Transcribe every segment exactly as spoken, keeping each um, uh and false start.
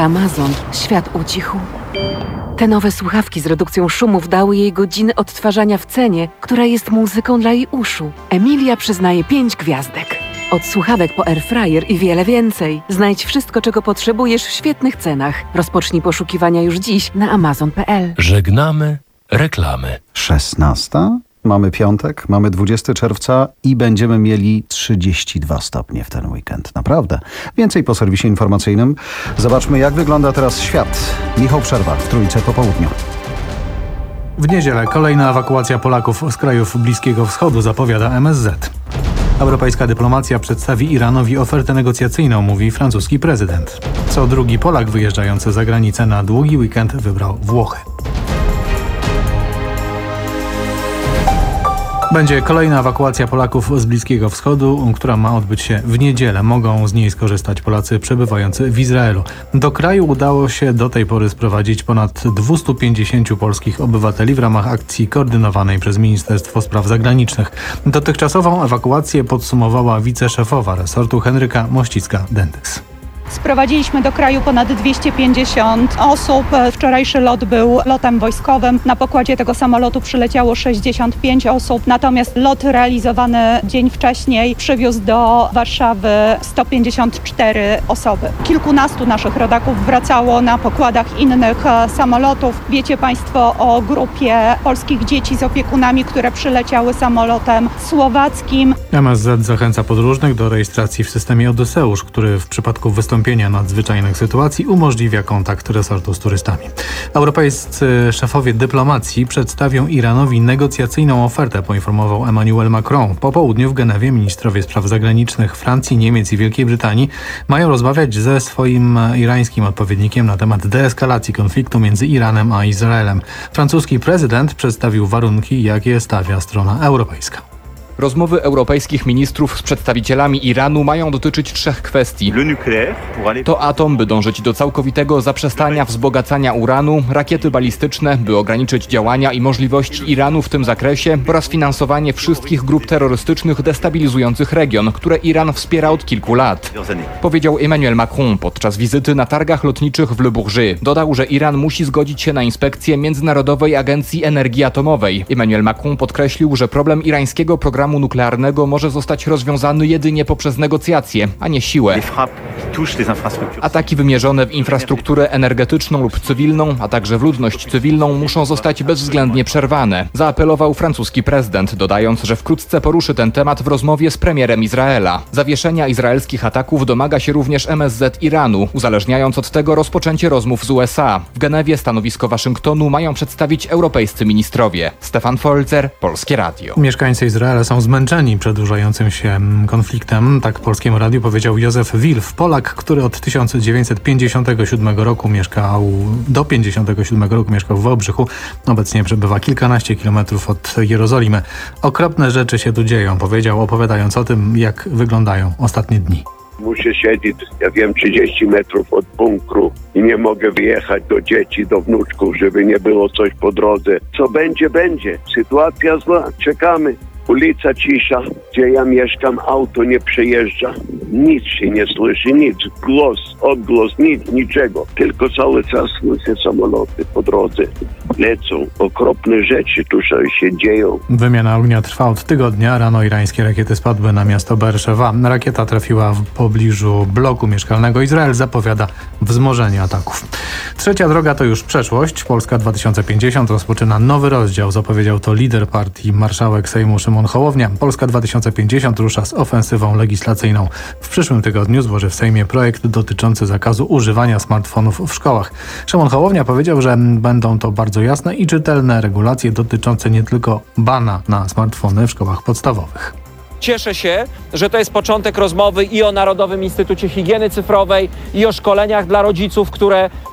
Amazon, świat ucichł. Te nowe słuchawki z redukcją szumów dały jej godziny odtwarzania w cenie, która jest muzyką dla jej uszu. Emilia przyznaje pięć gwiazdek. Od słuchawek po airfryer i wiele więcej. Znajdź wszystko, czego potrzebujesz w świetnych cenach. Rozpocznij poszukiwania już dziś na amazon kropka p l. Żegnamy reklamy. szesnasta? Mamy piątek, mamy dwudziestego czerwca i będziemy mieli trzydzieści dwa stopnie w ten weekend. Naprawdę. Więcej po serwisie informacyjnym. Zobaczmy, jak wygląda teraz świat. Michał Przerwa w Trójce po południu. W niedzielę kolejna ewakuacja Polaków z krajów Bliskiego Wschodu, zapowiada M S Z. Europejska dyplomacja przedstawi Iranowi ofertę negocjacyjną, mówi francuski prezydent. Co drugi Polak wyjeżdżający za granicę na długi weekend wybrał Włochy. Będzie kolejna ewakuacja Polaków z Bliskiego Wschodu, która ma odbyć się w niedzielę. Mogą z niej skorzystać Polacy przebywający w Izraelu. Do kraju udało się do tej pory sprowadzić ponad dwieście pięćdziesiąt polskich obywateli w ramach akcji koordynowanej przez Ministerstwo Spraw Zagranicznych. Dotychczasową ewakuację podsumowała wiceszefowa resortu Henryka Mościcka-Dentys. Sprowadziliśmy do kraju ponad dwieście pięćdziesiąt osób. Wczorajszy lot był lotem wojskowym. Na pokładzie tego samolotu przyleciało sześćdziesiąt pięć osób. Natomiast lot realizowany dzień wcześniej przywiózł do Warszawy sto pięćdziesiąt cztery osoby. Kilkunastu naszych rodaków wracało na pokładach innych samolotów. Wiecie Państwo o grupie polskich dzieci z opiekunami, które przyleciały samolotem słowackim. M S Z zachęca podróżnych do rejestracji w systemie Odyseusz, który w przypadku wystąpienia nadzwyczajnych sytuacji umożliwia kontakt resortu z turystami. Europejscy szefowie dyplomacji przedstawią Iranowi negocjacyjną ofertę, poinformował Emmanuel Macron. Po południu w Genewie ministrowie spraw zagranicznych Francji, Niemiec i Wielkiej Brytanii mają rozmawiać ze swoim irańskim odpowiednikiem na temat deeskalacji konfliktu między Iranem a Izraelem. Francuski prezydent przedstawił warunki, jakie stawia strona europejska. Rozmowy europejskich ministrów z przedstawicielami Iranu mają dotyczyć trzech kwestii. To atom, by dążyć do całkowitego zaprzestania wzbogacania uranu, rakiety balistyczne, by ograniczyć działania i możliwości Iranu w tym zakresie oraz finansowanie wszystkich grup terrorystycznych destabilizujących region, które Iran wspiera od kilku lat. Powiedział Emmanuel Macron podczas wizyty na targach lotniczych w Le Bourget. Dodał, że Iran musi zgodzić się na inspekcję Międzynarodowej Agencji Energii Atomowej. Emmanuel Macron podkreślił, że problem irańskiego programu nuklearnego może zostać rozwiązany jedynie poprzez negocjacje, a nie siłę. Ataki wymierzone w infrastrukturę energetyczną lub cywilną, a także w ludność cywilną muszą zostać bezwzględnie przerwane, zaapelował francuski prezydent, dodając, że wkrótce poruszy ten temat w rozmowie z premierem Izraela. Zawieszenia izraelskich ataków domaga się również M S Z Iranu, uzależniając od tego rozpoczęcie rozmów z U S A. W Genewie stanowisko Waszyngtonu mają przedstawić europejscy ministrowie. Stefan Folzer, Polskie Radio. Mieszkańcy Izraela są zmęczeni przedłużającym się konfliktem. Tak Polskiemu Radiu powiedział Józef Wilf, Polak, który od tysiąc dziewięćset pięćdziesiątego siódmego roku mieszkał, do pięćdziesiątego siódmego roku mieszkał w Wałbrzychu. Obecnie przebywa kilkanaście kilometrów od Jerozolimy. Okropne rzeczy się tu dzieją, powiedział, opowiadając o tym, jak wyglądają ostatnie dni. Muszę siedzieć, ja wiem, trzydzieści metrów od bunkru i nie mogę wyjechać do dzieci, do wnuczków, żeby nie było coś po drodze. Co będzie, będzie. Sytuacja zła. Czekamy. Ulica cisza, gdzie ja mieszkam, auto nie przejeżdża. Nic się nie słyszy, nic. Głos, odgłos, nic, niczego. Tylko cały czas słyszę samoloty po drodze. Lecą. Okropne rzeczy tu się dzieją. Wymiana ognia trwa od tygodnia. Rano irańskie rakiety spadły na miasto Beerszewa. Rakieta trafiła w pobliżu bloku mieszkalnego. Izrael zapowiada wzmożenie ataków. Trzecia droga to już przeszłość. Polska dwa tysiące pięćdziesiąt rozpoczyna nowy rozdział. Zapowiedział to lider partii, marszałek Sejmu Szymon Hołownia. Polska dwa tysiące pięćdziesiąt rusza z ofensywą legislacyjną. W przyszłym tygodniu złoży w Sejmie projekt dotyczący zakazu używania smartfonów w szkołach. Szymon Hołownia powiedział, że będą to bardzo jasne i czytelne regulacje dotyczące nie tylko bana na smartfony w szkołach podstawowych. Cieszę się, że to jest początek rozmowy i o Narodowym Instytucie Higieny Cyfrowej, i o szkoleniach dla rodziców, które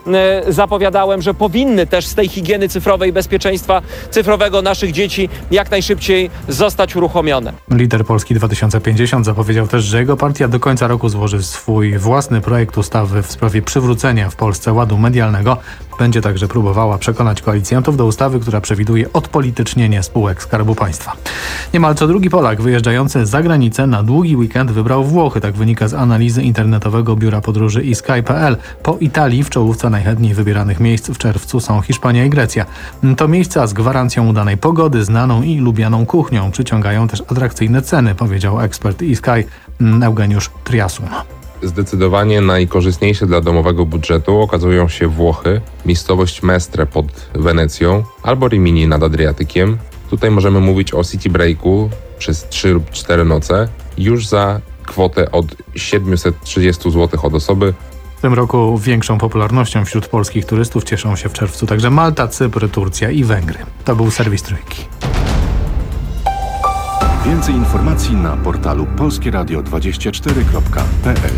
e, zapowiadałem, że powinny też z tej higieny cyfrowej, bezpieczeństwa cyfrowego naszych dzieci jak najszybciej zostać uruchomione. Lider Polski dwa tysiące pięćdziesiąt zapowiedział też, że jego partia do końca roku złoży swój własny projekt ustawy w sprawie przywrócenia w Polsce ładu medialnego. Będzie także próbowała przekonać koalicjantów do ustawy, która przewiduje odpolitycznienie spółek Skarbu Państwa. Niemal co drugi Polak wyjeżdżający za granicę na długi weekend wybrał Włochy. Tak wynika z analizy internetowego biura podróży i sky kropka p l. Po Italii w czołówce najchętniej wybieranych miejsc w czerwcu są Hiszpania i Grecja. To miejsca z gwarancją udanej pogody, znaną i lubianą kuchnią. Przyciągają też atrakcyjne ceny, powiedział ekspert i Sky Eugeniusz Triasun. Zdecydowanie najkorzystniejsze dla domowego budżetu okazują się Włochy, miejscowość Mestre pod Wenecją albo Rimini nad Adriatykiem. Tutaj możemy mówić o city breaku przez trzy lub cztery noce już za kwotę od siedemset trzydzieści złotych od osoby. W tym roku większą popularnością wśród polskich turystów cieszą się w czerwcu także Malta, Cypr, Turcja i Węgry. To był serwis Trójki. Więcej informacji na portalu polskie radio dwadzieścia cztery kropka p l.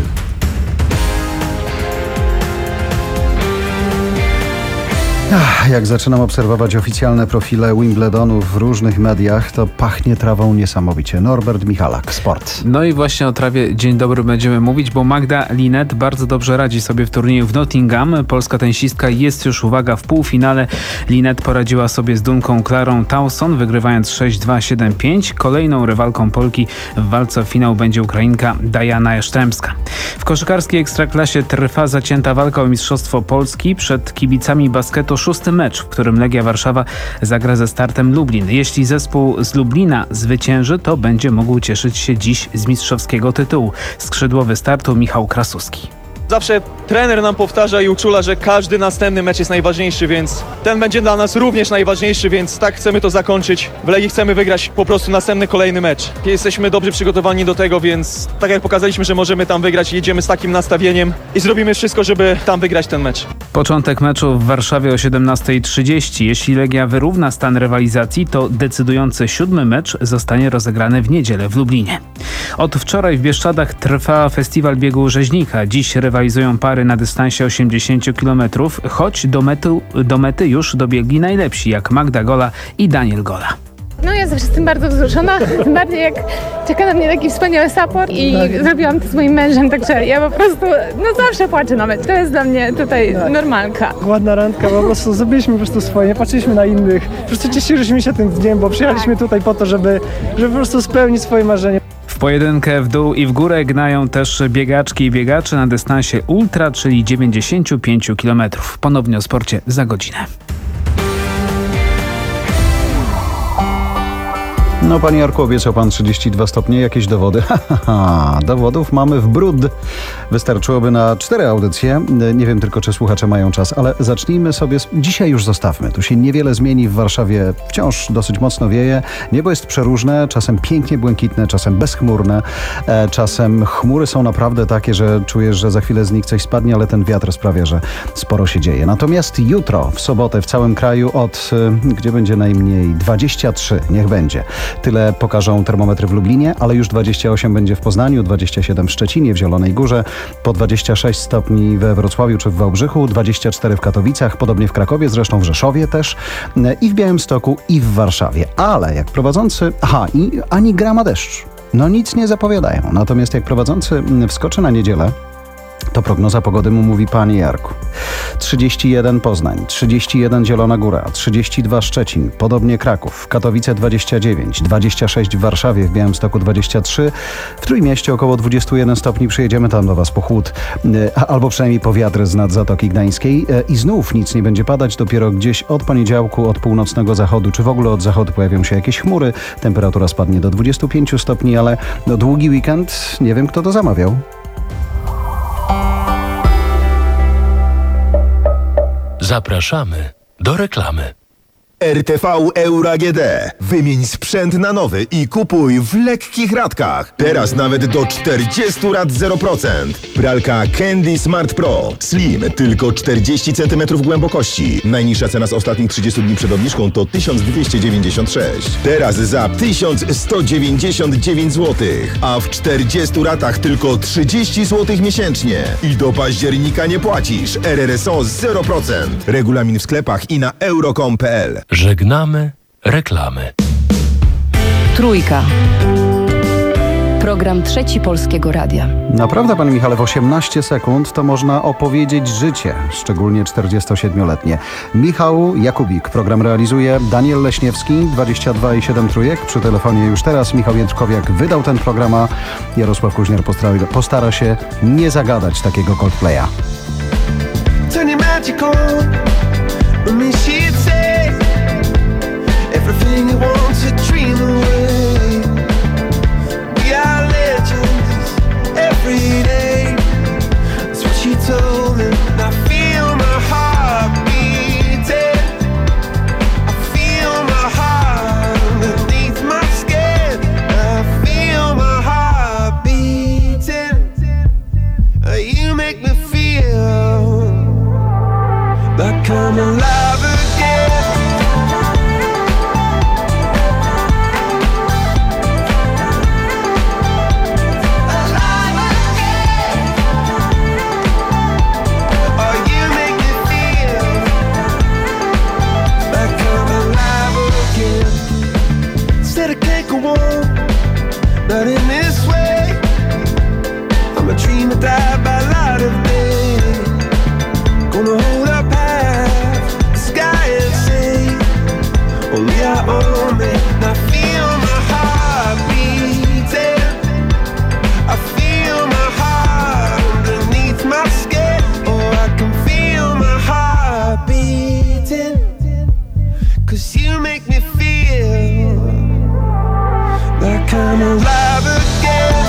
Ach, jak zaczynam obserwować oficjalne profile Wimbledonu w różnych mediach, to pachnie trawą niesamowicie. Norbert Michalak, sport. No i właśnie o trawie dzień dobry będziemy mówić, bo Magda Linette bardzo dobrze radzi sobie w turnieju w Nottingham. Polska tenisistka jest już, uwaga, w półfinale. Linette poradziła sobie z Dunką Klarą Towson, wygrywając sześć dwa, siedem pięć. Kolejną rywalką Polki w walce o finał będzie Ukrainka Diana Jaszczemska. W koszykarskiej ekstraklasie trwa zacięta walka o mistrzostwo Polski. Przed kibicami basketu szósty mecz, w którym Legia Warszawa zagra ze Startem Lublin. Jeśli zespół z Lublina zwycięży, to będzie mógł cieszyć się dziś z mistrzowskiego tytułu. Skrzydłowy Startu Michał Krasuski. Zawsze trener nam powtarza i uczula, że każdy następny mecz jest najważniejszy, więc ten będzie dla nas również najważniejszy, więc tak chcemy to zakończyć. W Legii chcemy wygrać po prostu następny, kolejny mecz. Jesteśmy dobrze przygotowani do tego, więc tak jak pokazaliśmy, że możemy tam wygrać, jedziemy z takim nastawieniem i zrobimy wszystko, żeby tam wygrać ten mecz. Początek meczu w Warszawie o siedemnasta trzydzieści. Jeśli Legia wyrówna stan rywalizacji, to decydujący siódmy mecz zostanie rozegrany w niedzielę w Lublinie. Od wczoraj w Bieszczadach trwa festiwal biegu rzeźnika. Dziś rywalizują pary na dystansie osiemdziesiąt kilometrów, choć do mety, do mety już dobiegli najlepsi, jak Magda Gola i Daniel Gola. No ja zawsze jestem bardzo wzruszona, tym bardziej jak czeka na mnie taki wspaniały support i tak. Zrobiłam to z moim mężem, także ja po prostu no zawsze płaczę na mecz. To jest dla mnie tutaj tak. normalka. Ładna randka, po prostu zrobiliśmy po prostu swoje, nie patrzyliśmy na innych. Po prostu cieszyliśmy się tym dniem, bo przyjechaliśmy tak. tutaj po to, żeby, żeby po prostu spełnić swoje marzenie. W pojedynkę w dół i w górę gnają też biegaczki i biegacze na dystansie ultra, czyli dziewięćdziesiąt pięć kilometrów. Ponownie o sporcie za godzinę. No, panie Jarku, obiecał pan trzydzieści dwa stopnie, jakieś dowody? Ha, ha, ha. Dowodów mamy w bród. Wystarczyłoby na cztery audycje. Nie wiem tylko, czy słuchacze mają czas, ale zacznijmy sobie, z... dzisiaj już zostawmy. Tu się niewiele zmieni, w Warszawie wciąż dosyć mocno wieje. Niebo jest przeróżne, czasem pięknie błękitne, czasem bezchmurne. E, czasem chmury są naprawdę takie, że czujesz, że za chwilę z nich coś spadnie, ale ten wiatr sprawia, że sporo się dzieje. Natomiast jutro, w sobotę, w całym kraju od, gdzie będzie najmniej, dwadzieścia trzy, niech będzie. Tyle pokażą termometry w Lublinie, ale już dwadzieścia osiem będzie w Poznaniu, dwadzieścia siedem w Szczecinie, w Zielonej Górze, po dwadzieścia sześć stopni we Wrocławiu czy w Wałbrzychu, dwadzieścia cztery w Katowicach, podobnie w Krakowie, zresztą w Rzeszowie też, i w Białymstoku, i w Warszawie. Ale jak prowadzący... Aha, i ani grama deszczu. No nic nie zapowiadają. Natomiast jak prowadzący wskoczy na niedzielę, to prognoza pogody mu mówi: panie Jarku. trzydzieści jeden Poznań, trzydzieści jeden Zielona Góra, trzydzieści dwa Szczecin, podobnie Kraków, Katowice dwadzieścia dziewięć, dwadzieścia sześć w Warszawie, w Białymstoku dwadzieścia trzy, w Trójmieście około dwadzieścia jeden stopni, przyjedziemy tam do was po chłód, albo przynajmniej po wiatr z nad Zatoki Gdańskiej i znów nic nie będzie padać, dopiero gdzieś od poniedziałku od północnego zachodu, czy w ogóle od zachodu pojawią się jakieś chmury, temperatura spadnie do dwudziestu pięciu stopni, ale no, długi weekend, nie wiem kto to zamawiał. Zapraszamy do reklamy. R T V Euro A G D. Wymień sprzęt na nowy i kupuj w lekkich ratkach. Teraz nawet do czterdziestu rat zero procent. Pralka Candy Smart Pro Slim, tylko czterdzieści centymetrów głębokości. Najniższa cena z ostatnich trzydziestu dni przed obniżką to tysiąc dwieście dziewięćdziesiąt sześć. Teraz za tysiąc sto dziewięćdziesiąt dziewięć złotych, a w czterdziestu ratach tylko trzydzieści złotych miesięcznie. I do października nie płacisz. R R S O zero procent. Regulamin w sklepach i na euro kropka com kropka p l. Żegnamy reklamy. Trójka. Program Trzeci Polskiego Radia. Naprawdę, panie Michale, w osiemnaście sekund to można opowiedzieć życie, szczególnie czterdziestosiedmioletnie. Michał Jakubik. Program realizuje Daniel Leśniewski, dwadzieścia dwa i siedem trójek. Przy telefonie już teraz Michał Jędrzkowiak wydał ten program, a Jarosław Kuźniar postara, postara się nie zagadać takiego Coldplaya. Turn your magic on. With me she'd say everything you want to dream away. We are legends every day. That's what she told me. And I feel my heart beating. I feel my heart underneath my skin. I feel my heart beating. You make me feel like I'm alive again. Alive again. Oh, you make me feel like I'm alive again. Said I can't go on, not in this way. I'm a dreamer, die by light of day. Gonna hold up half the sky and say, only I own me. And I feel my heart beating. I feel my heart underneath my skin. Oh, I can feel my heart beating. Cause you make me feel like I'm alive again.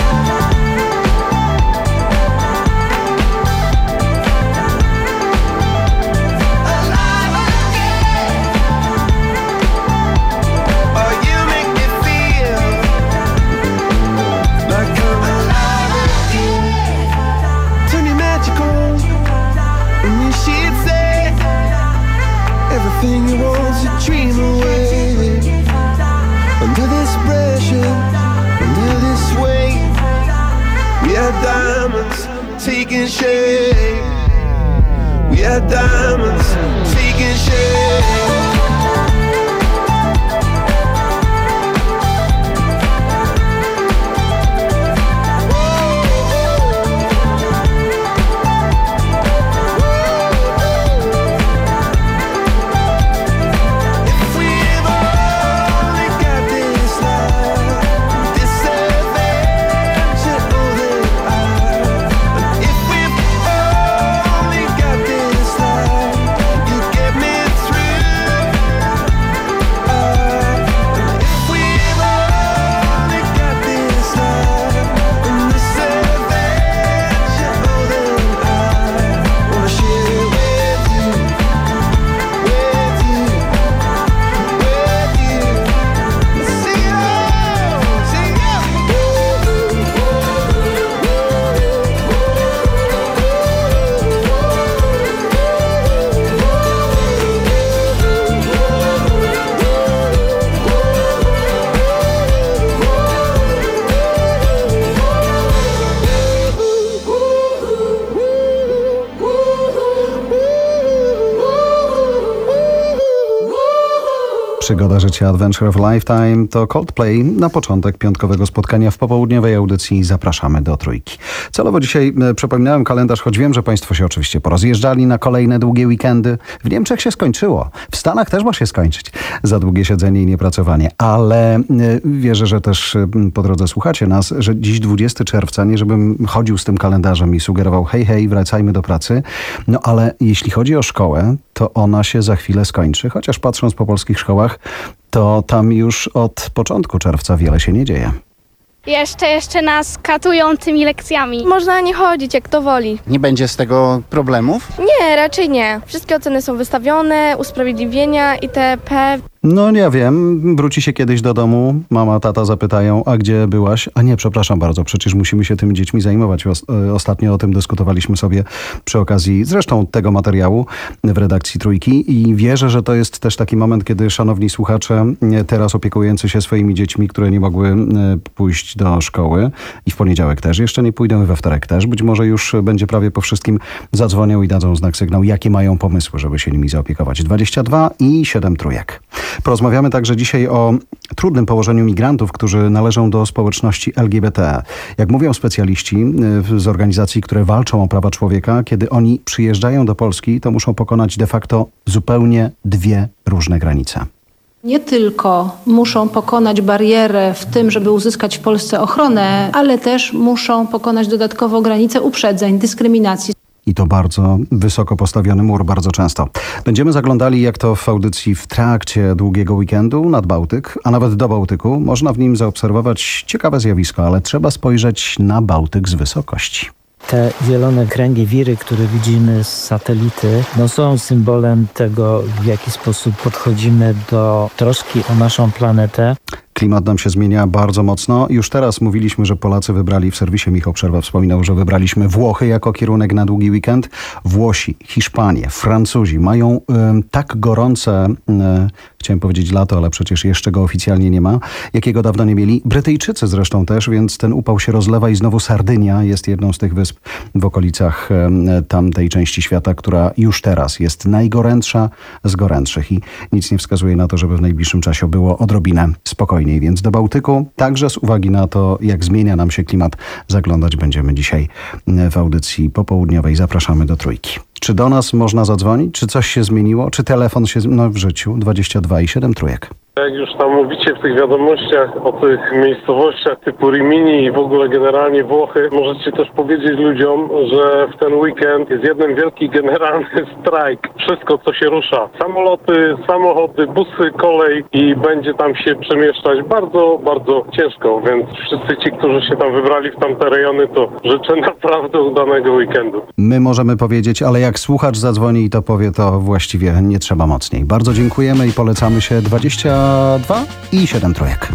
Everything you want to dream away. Under this pressure, under this weight, we are diamonds taking shape. We are diamonds taking shape. Przygoda życia Adventure of Lifetime to Coldplay. Na początek piątkowego spotkania w popołudniowej audycji zapraszamy do Trójki. Celowo dzisiaj e, przypominałem kalendarz, choć wiem, że państwo się oczywiście porozjeżdżali na kolejne długie weekendy. W Niemczech się skończyło. W Stanach też ma się skończyć za długie siedzenie i niepracowanie. Ale e, wierzę, że też e, po drodze słuchacie nas, że dziś dwudziestego czerwca, nie żebym chodził z tym kalendarzem i sugerował hej, hej, wracajmy do pracy. No ale jeśli chodzi o szkołę, to ona się za chwilę skończy. Chociaż patrząc po polskich szkołach, to tam już od początku czerwca wiele się nie dzieje. Jeszcze, jeszcze nas katują tymi lekcjami. Można nie chodzić, jak to woli. Nie będzie z tego problemów? Nie, raczej nie. Wszystkie oceny są wystawione, usprawiedliwienia itp. No nie wiem, wróci się kiedyś do domu, mama, tata zapytają, a gdzie byłaś? A nie, przepraszam bardzo, przecież musimy się tymi dziećmi zajmować. Ostatnio o tym dyskutowaliśmy sobie przy okazji zresztą tego materiału w redakcji Trójki i wierzę, że to jest też taki moment, kiedy szanowni słuchacze teraz opiekujący się swoimi dziećmi, które nie mogły pójść do szkoły i w poniedziałek też jeszcze nie pójdą i we wtorek też, być może już będzie prawie po wszystkim, zadzwonią i dadzą znak sygnał, jakie mają pomysły, żeby się nimi zaopiekować. dwadzieścia dwa i siedem trójek. Porozmawiamy także dzisiaj o trudnym położeniu migrantów, którzy należą do społeczności L G B T. Jak mówią specjaliści z organizacji, które walczą o prawa człowieka, kiedy oni przyjeżdżają do Polski, to muszą pokonać de facto zupełnie dwie różne granice. Nie tylko muszą pokonać barierę w tym, żeby uzyskać w Polsce ochronę, ale też muszą pokonać dodatkowo granicę uprzedzeń, dyskryminacji. I to bardzo wysoko postawiony mur, bardzo często. Będziemy zaglądali, jak to w audycji w trakcie długiego weekendu nad Bałtyk, a nawet do Bałtyku. Można w nim zaobserwować ciekawe zjawisko, ale trzeba spojrzeć na Bałtyk z wysokości. Te zielone kręgi, wiry, które widzimy z satelity, no są symbolem tego, w jaki sposób podchodzimy do troski o naszą planetę. Klimat nam się zmienia bardzo mocno. Już teraz mówiliśmy, że Polacy wybrali, w serwisie Michał Przerwa wspominał, że wybraliśmy Włochy jako kierunek na długi weekend. Włosi, Hiszpanie, Francuzi mają y, tak gorące, y, chciałem powiedzieć lato, ale przecież jeszcze go oficjalnie nie ma, jakiego dawno nie mieli. Brytyjczycy zresztą też, więc ten upał się rozlewa i znowu Sardynia jest jedną z tych wysp w okolicach y, tamtej części świata, która już teraz jest najgorętsza z gorętszych i nic nie wskazuje na to, żeby w najbliższym czasie było odrobinę spokojniej. Więc do Bałtyku, także z uwagi na to, jak zmienia nam się klimat, zaglądać będziemy dzisiaj w audycji popołudniowej. Zapraszamy do Trójki. Czy do nas można zadzwonić? Czy coś się zmieniło? Czy telefon się zmienił? No w życiu dwadzieścia dwa i siedem trójek. Jak już tam mówicie w tych wiadomościach o tych miejscowościach typu Rimini i w ogóle generalnie Włochy, możecie też powiedzieć ludziom, że w ten weekend jest jeden wielki generalny strajk. Wszystko, co się rusza. Samoloty, samochody, busy, kolej i będzie tam się przemieszczać bardzo, bardzo ciężko. Więc wszyscy ci, którzy się tam wybrali w tamte rejony, to życzę naprawdę udanego weekendu. My możemy powiedzieć, ale jak słuchacz zadzwoni i to powie, to właściwie nie trzeba mocniej. Bardzo dziękujemy i polecamy się dwadzieścia dwa i siedem trójek.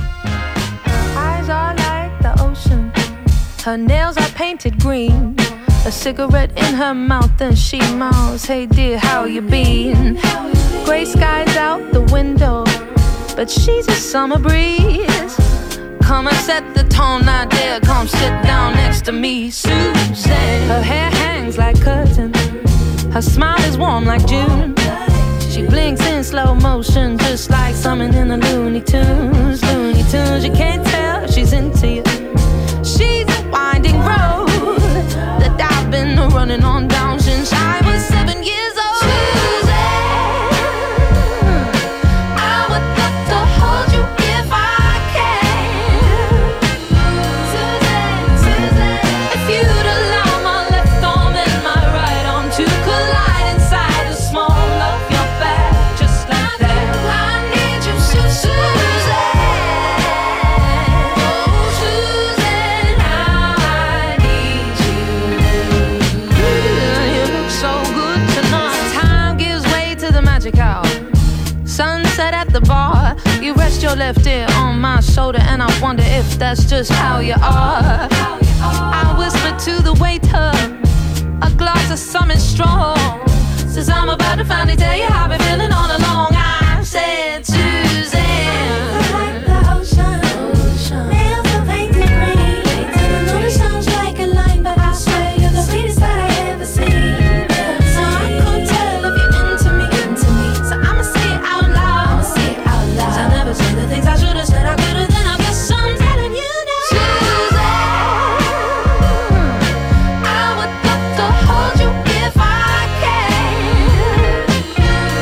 Eyes are like the ocean. Her nails are painted green. A cigarette in her mouth and she mouths, hey dear, how you been? Gray skies out the window, but she's a summer breeze. Come and set the tone now, dear, come sit down next to me, Susan. Her hair hangs like curtains. Her smile is warm like June. She blinks in slow motion, just like someone in the Looney Tunes. Looney Tunes, you can't tell she's into you. She's a winding road that I've been running on down since I was seven years old. Sunset at the bar, you rest your left ear on my shoulder, and I wonder if that's just how you are. I whisper to the waiter, a glass of something strong, says I'm about to finally tell you how I've been feeling all along. I said, Suzanne, I like the ocean, ocean. Nails are painted green, and I know it sounds like a line, but I swear you're the sweetest that I ever seen. So I could tell if you're into me, into me. So I'ma say it out loud, say it out loud. I never say the things I should've said I could've, then I guess I'm telling you now. Suzanne, I would love to hold you if I can.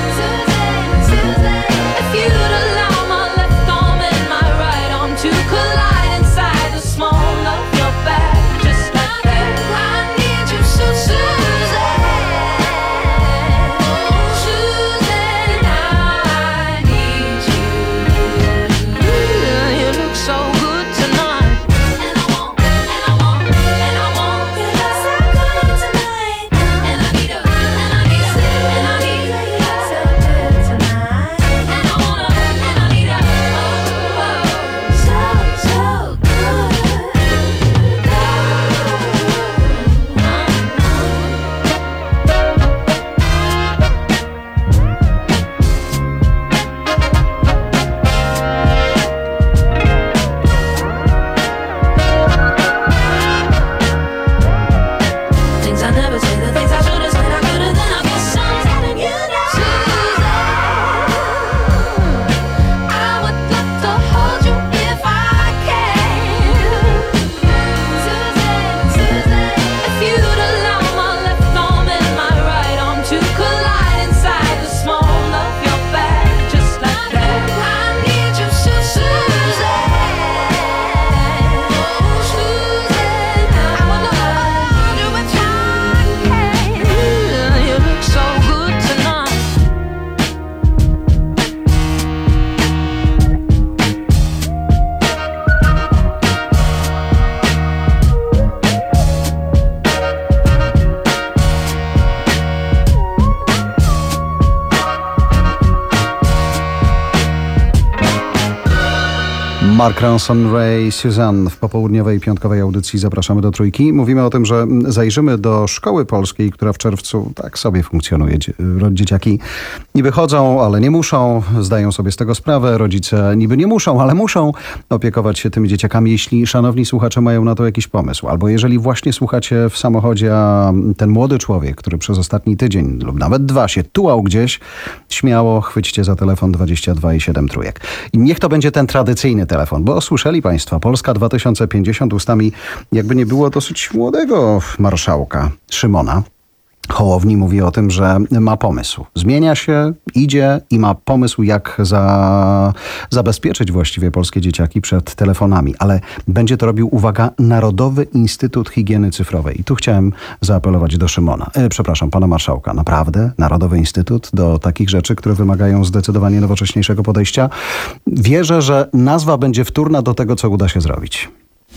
Mark Ronson, Ray, Suzanne w popołudniowej piątkowej audycji Zapraszamy do Trójki. Mówimy o tym, że zajrzymy do szkoły polskiej, która w czerwcu tak sobie funkcjonuje. Dzieciaki niby chodzą, ale nie muszą, zdają sobie z tego sprawę. Rodzice niby nie muszą, ale muszą opiekować się tymi dzieciakami, jeśli szanowni słuchacze mają na to jakiś pomysł. Albo jeżeli właśnie słuchacie w samochodzie, a ten młody człowiek, który przez ostatni tydzień lub nawet dwa się tułał gdzieś, śmiało chwyćcie za telefon dwadzieścia dwa i siedem trójek. I niech to będzie ten tradycyjny telefon, bo słyszeli Państwo, Polska dwa tysiące pięćdziesiąt ustami, jakby nie było, dosyć młodego marszałka Szymona Hołowni mówi o tym, że ma pomysł. Zmienia się, idzie i ma pomysł, jak za, zabezpieczyć właściwie polskie dzieciaki przed telefonami. Ale będzie to robił, uwaga, Narodowy Instytut Higieny Cyfrowej. I tu chciałem zaapelować do Szymona. E, przepraszam, pana marszałka. Naprawdę? Narodowy Instytut do takich rzeczy, które wymagają zdecydowanie nowocześniejszego podejścia? Wierzę, że nazwa będzie wtórna do tego, co uda się zrobić.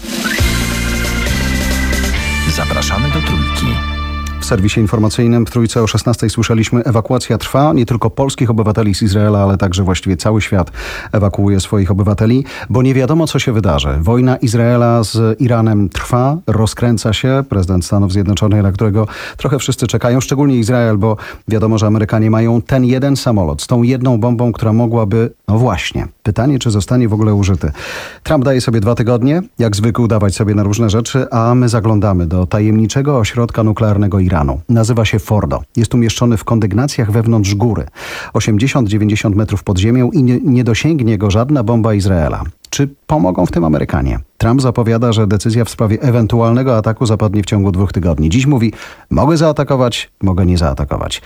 Zapraszamy do Trójki. W serwisie informacyjnym w Trójce o szesnastej słyszeliśmy, ewakuacja trwa. Nie tylko polskich obywateli z Izraela, ale także właściwie cały świat ewakuuje swoich obywateli, bo nie wiadomo, co się wydarzy. Wojna Izraela z Iranem trwa, rozkręca się. Prezydent Stanów Zjednoczonych, na którego trochę wszyscy czekają, szczególnie Izrael, bo wiadomo, że Amerykanie mają ten jeden samolot z tą jedną bombą, która mogłaby, no właśnie, pytanie, czy zostanie w ogóle użyty. Trump daje sobie dwa tygodnie, jak zwykł dawać sobie na różne rzeczy, a my zaglądamy do tajemniczego ośrodka nuklearnego Iranu. Nazywa się Fordo. Jest umieszczony w kondygnacjach wewnątrz góry. osiemdziesiąt do dziewięćdziesięciu metrów pod ziemią i nie, nie dosięgnie go żadna bomba Izraela. Czy pomogą w tym Amerykanie? Trump zapowiada, że decyzja w sprawie ewentualnego ataku zapadnie w ciągu dwóch tygodni. Dziś mówi, mogę zaatakować, mogę nie zaatakować.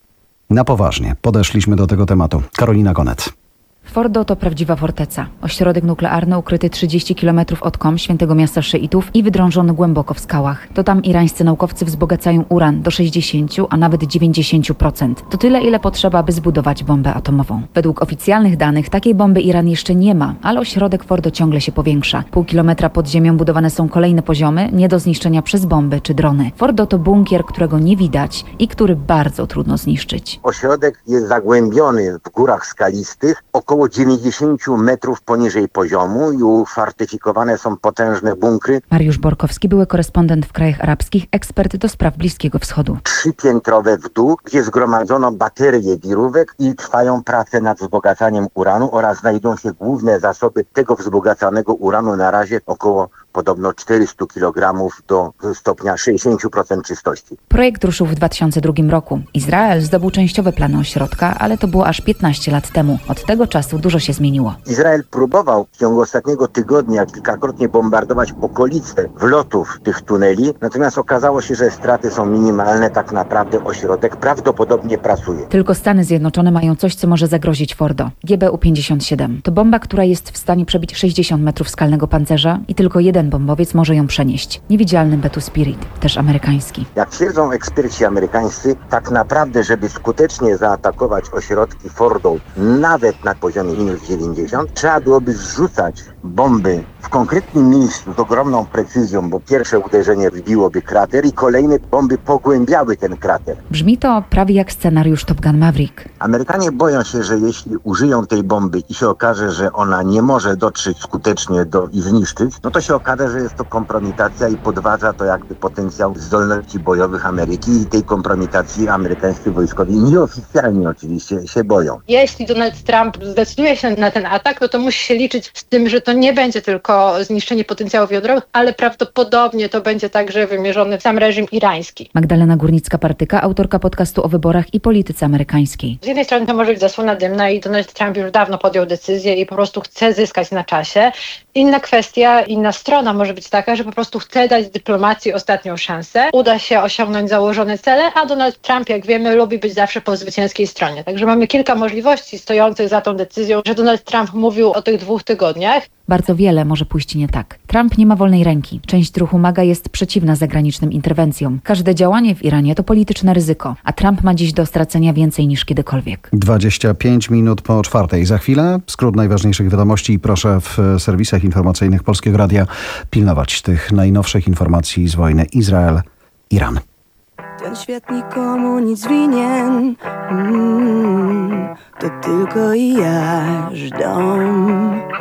Na poważnie podeszliśmy do tego tematu. Karolina Gonet. Fordo to prawdziwa forteca. Ośrodek nuklearny ukryty trzydzieści kilometrów od Kom, świętego miasta szyitów i wydrążony głęboko w skałach. To tam irańscy naukowcy wzbogacają uran do sześćdziesięciu, a nawet dziewięćdziesięciu procent. To tyle, ile potrzeba, by zbudować bombę atomową. Według oficjalnych danych takiej bomby Iran jeszcze nie ma, ale ośrodek Fordo ciągle się powiększa. Pół kilometra pod ziemią budowane są kolejne poziomy, nie do zniszczenia przez bomby czy drony. Fordo to bunkier, którego nie widać i który bardzo trudno zniszczyć. Ośrodek jest zagłębiony w górach skalistych, około dziewięćdziesięciu metrów poniżej poziomu i ufortyfikowane są potężne bunkry. Mariusz Borkowski, były korespondent w krajach arabskich, ekspert do spraw Bliskiego Wschodu. Trzypiętrowe w dół, gdzie zgromadzono baterie wirówek i trwają prace nad wzbogacaniem uranu oraz znajdują się główne zasoby tego wzbogacanego uranu, na razie około podobno czterysta kilogramów do stopnia sześćdziesiąt procent czystości. Projekt ruszył w dwa tysiące drugim roku. Izrael zdobył częściowe plany ośrodka, ale to było aż piętnaście lat temu. Od tego czasu dużo się zmieniło. Izrael próbował w ciągu ostatniego tygodnia kilkakrotnie bombardować okolice wlotów tych tuneli, natomiast okazało się, że straty są minimalne. Tak naprawdę ośrodek prawdopodobnie pracuje. Tylko Stany Zjednoczone mają coś, co może zagrozić Fordo. G B U pięćdziesiąt siedem. To bomba, która jest w stanie przebić sześćdziesiąt metrów skalnego pancerza i tylko jeden bombowiec może ją przenieść. Niewidzialny B dwa Spirit, też amerykański. Jak twierdzą eksperci amerykańscy, tak naprawdę, żeby skutecznie zaatakować ośrodki Fordo, nawet na poziomie minus dziewięćdziesiąt, trzeba byłoby zrzucać bomby w konkretnym miejscu z ogromną precyzją, bo pierwsze uderzenie wbiłoby krater i kolejne bomby pogłębiały ten krater. Brzmi to prawie jak scenariusz Top Gun Maverick. Amerykanie boją się, że jeśli użyją tej bomby i się okaże, że ona nie może dotrzeć skutecznie do i zniszczyć, no to się okaże, że jest to kompromitacja i podważa to jakby potencjał zdolności bojowych Ameryki i tej kompromitacji amerykańscy wojskowi nieoficjalnie oczywiście się boją. Jeśli Donald Trump zdecyduje się na ten atak, no to musi się liczyć z tym, że to nie będzie tylko zniszczenie potencjałów jądrowych, ale prawdopodobnie to będzie także wymierzony w sam reżim irański. Magdalena Górnicka-Partyka, autorka podcastu o wyborach i polityce amerykańskiej. Z jednej strony to może być zasłona dymna i Donald Trump już dawno podjął decyzję i po prostu chce zyskać na czasie. Inna kwestia, inna strona może być taka, że po prostu chce dać dyplomacji ostatnią szansę. Uda się osiągnąć założone cele, a Donald Trump, jak wiemy, lubi być zawsze po zwycięskiej stronie. Także mamy kilka możliwości stojących za tą decyzją, że Donald Trump mówił o tych dwóch tygodniach. Bardzo wiele może pójść nie tak. Trump nie ma wolnej ręki. Część ruchu MAGA jest przeciwna zagranicznym interwencjom. Każde działanie w Iranie to polityczne ryzyko, a Trump ma dziś do stracenia więcej niż kiedykolwiek. dwadzieścia pięć minut po czwartej. Za chwilę skrót najważniejszych wiadomości i proszę w serwisach informacyjnych Polskiego Radia pilnować tych najnowszych informacji z wojny Izrael-Iran. Ten świat nikomu nic winien, mm, to tylko i jaż dom.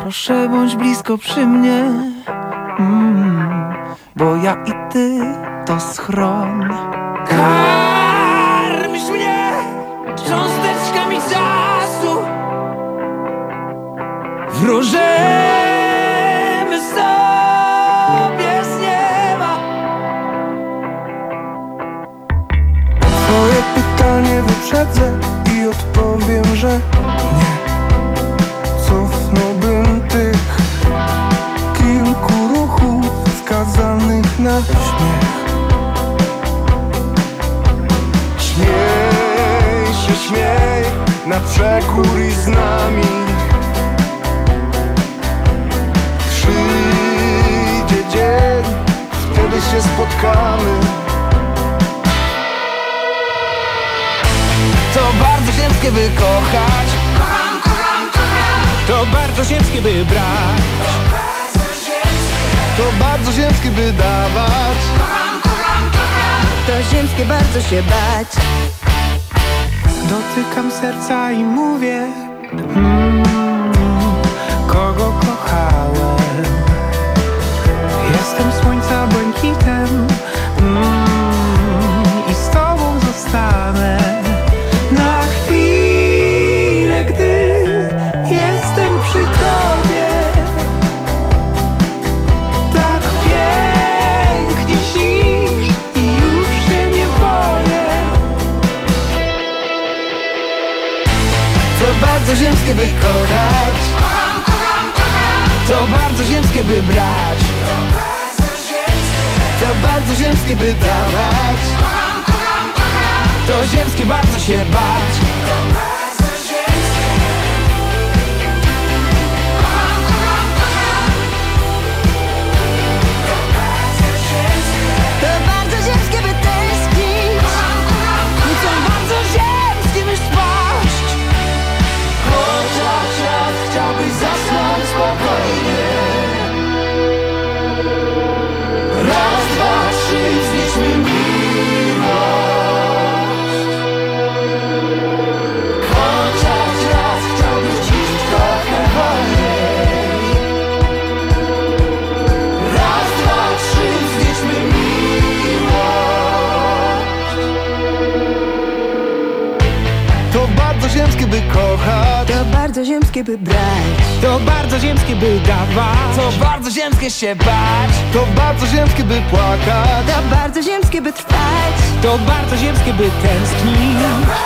Proszę bądź blisko przy mnie, mm, bo ja i ty to schron. Karmisz mnie cząsteczkami czasu, wróżymy sobie z nieba. Twoje pytanie wyprzedzę i odpowiem, że nie. Cofnąłbym tych kilku ruchów skazanych na śmiech. Śmiej się, śmiej na przekór i z nami. Przyjdzie dzień, wtedy się spotkamy. To bardzo ciężkie by kochać, to bardzo ciężkie by brać, to bardzo ciężkie by dawać, To ziemskie bardzo się bać. dotykam serca i mówię, mm, kogo kochałem. Jestem słońca błękitem, mm, i z tobą zostanę na chwilę, gdy jestem przy tobie. Tak pięknie śnisz i już się nie boję. To bardzo ziemskie by kochać, to bardzo ziemskie by brać, to bardzo ziemskie by dawać, to ziemskie bardzo się bać. To bardzo ziemskie by tęsknić, To bardzo ziemskie by spaść, chociaż raz chciałbyś zasnąć spokojnie. Raz, dwa, trzy, wznieśmy miłość. Chociaż raz chciałbyś dziś trochę wolniej. Raz, dwa, trzy, wznieśmy miłość. To bardzo ziemskie by kochać, to bardzo ziemskie by brać, to bardzo ziemskie by dawać, to bardzo ziemskie się bać, to bardzo ziemskie by płakać, to bardzo ziemskie by trwać, to bardzo ziemskie by tęsknić.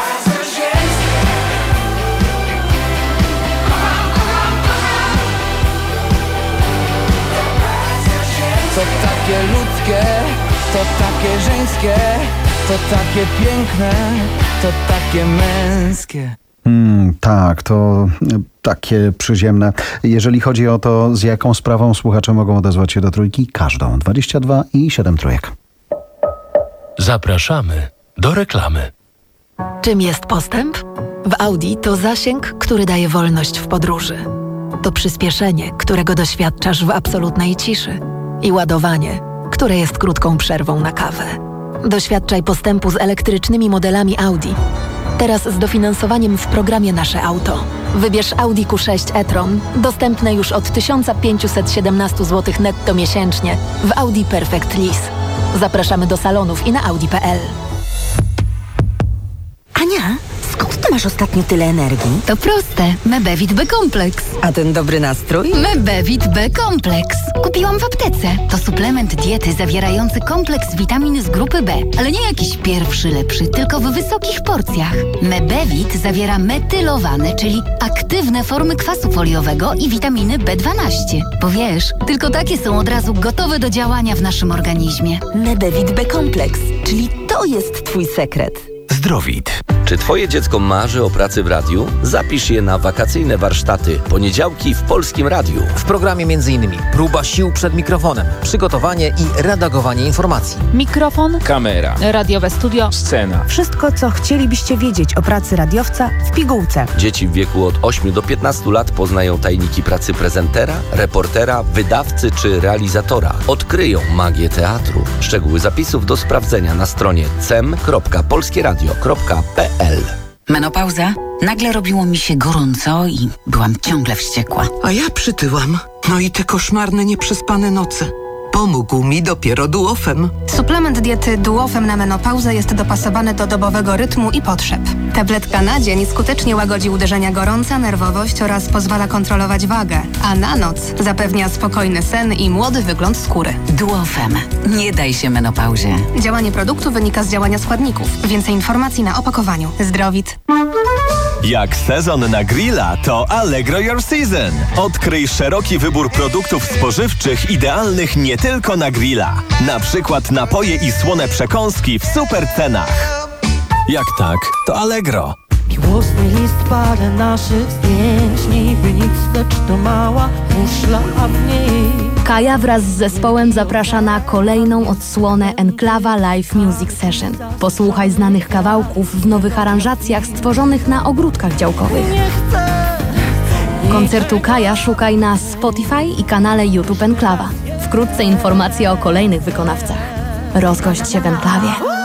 To takie ludzkie, to takie żeńskie, to takie piękne, to takie męskie. Hmm, tak, to takie przyziemne. Jeżeli chodzi o to, z jaką sprawą słuchacze mogą odezwać się do Trójki, każdą. dwadzieścia dwa i siedem trójek. Zapraszamy do reklamy. Czym jest postęp? W Audi to zasięg, który daje wolność w podróży. To przyspieszenie, którego doświadczasz w absolutnej ciszy. I ładowanie, które jest krótką przerwą na kawę. Doświadczaj postępu z elektrycznymi modelami Audi. Teraz z dofinansowaniem w programie Nasze Auto. Wybierz Audi Q sześć e-tron, dostępne już od tysiąc pięćset siedemnaście złotych netto miesięcznie w Audi Perfect Lease. Zapraszamy do salonów i na audi kropka p l. Ania, skąd ty masz ostatnio tyle energii? To proste. Mebevit B-Kompleks. A ten dobry nastrój? Mebevit B-Kompleks. Kupiłam w aptece. To suplement diety zawierający kompleks witamin z grupy B. Ale nie jakiś pierwszy, lepszy, tylko w wysokich porcjach. Mebevit zawiera metylowane, czyli aktywne formy kwasu foliowego i witaminy B dwanaście. Bo wiesz, tylko takie są od razu gotowe do działania w naszym organizmie. Mebevit B-Kompleks, czyli to jest twój sekret. Zdrowit. Czy twoje dziecko marzy o pracy w radiu? Zapisz je na wakacyjne warsztaty poniedziałki w Polskim Radiu. W programie m.in. próba sił przed mikrofonem, przygotowanie i redagowanie informacji. Mikrofon, Kamera, radiowe studio, scena. Wszystko, co chcielibyście wiedzieć o pracy radiowca w pigułce. Dzieci w wieku od ośmiu do piętnastu lat poznają tajniki pracy prezentera, reportera, wydawcy czy realizatora. Odkryją magię teatru. Szczegóły zapisów do sprawdzenia na stronie cem kropka polskieradio kropka p l. Menopauza? Nagle robiło mi się gorąco i byłam ciągle wściekła. A ja przytyłam. No i te koszmarne, nieprzespane noce. Pomógł mi dopiero Duofem. Suplement diety Duofem na menopauzę jest dopasowany do dobowego rytmu i potrzeb. Tabletka na dzień skutecznie łagodzi uderzenia gorąca, nerwowość oraz pozwala kontrolować wagę, a na noc zapewnia spokojny sen i młody wygląd skóry. Duofem. Nie daj się menopauzie. Działanie produktu wynika z działania składników. Więcej informacji na opakowaniu. Zdrowit. Jak sezon na grilla, to Allegro Your Season. Odkryj szeroki wybór produktów spożywczych idealnych nie tylko na grilla. Na przykład napoje i słone przekąski w super cenach. Jak tak, to Allegro. Miłosny list parę naszych zdjęć. Niby nic, lecz to mała muszla, a w niej Kaja wraz z zespołem zaprasza na kolejną odsłonę Enklawa Live Music Session. Posłuchaj znanych kawałków w nowych aranżacjach stworzonych na ogródkach działkowych. Koncertu Kaja szukaj na Spotify i kanale YouTube Enklawa. Wkrótce informacje o kolejnych wykonawcach. Rozgość się w Enklawie.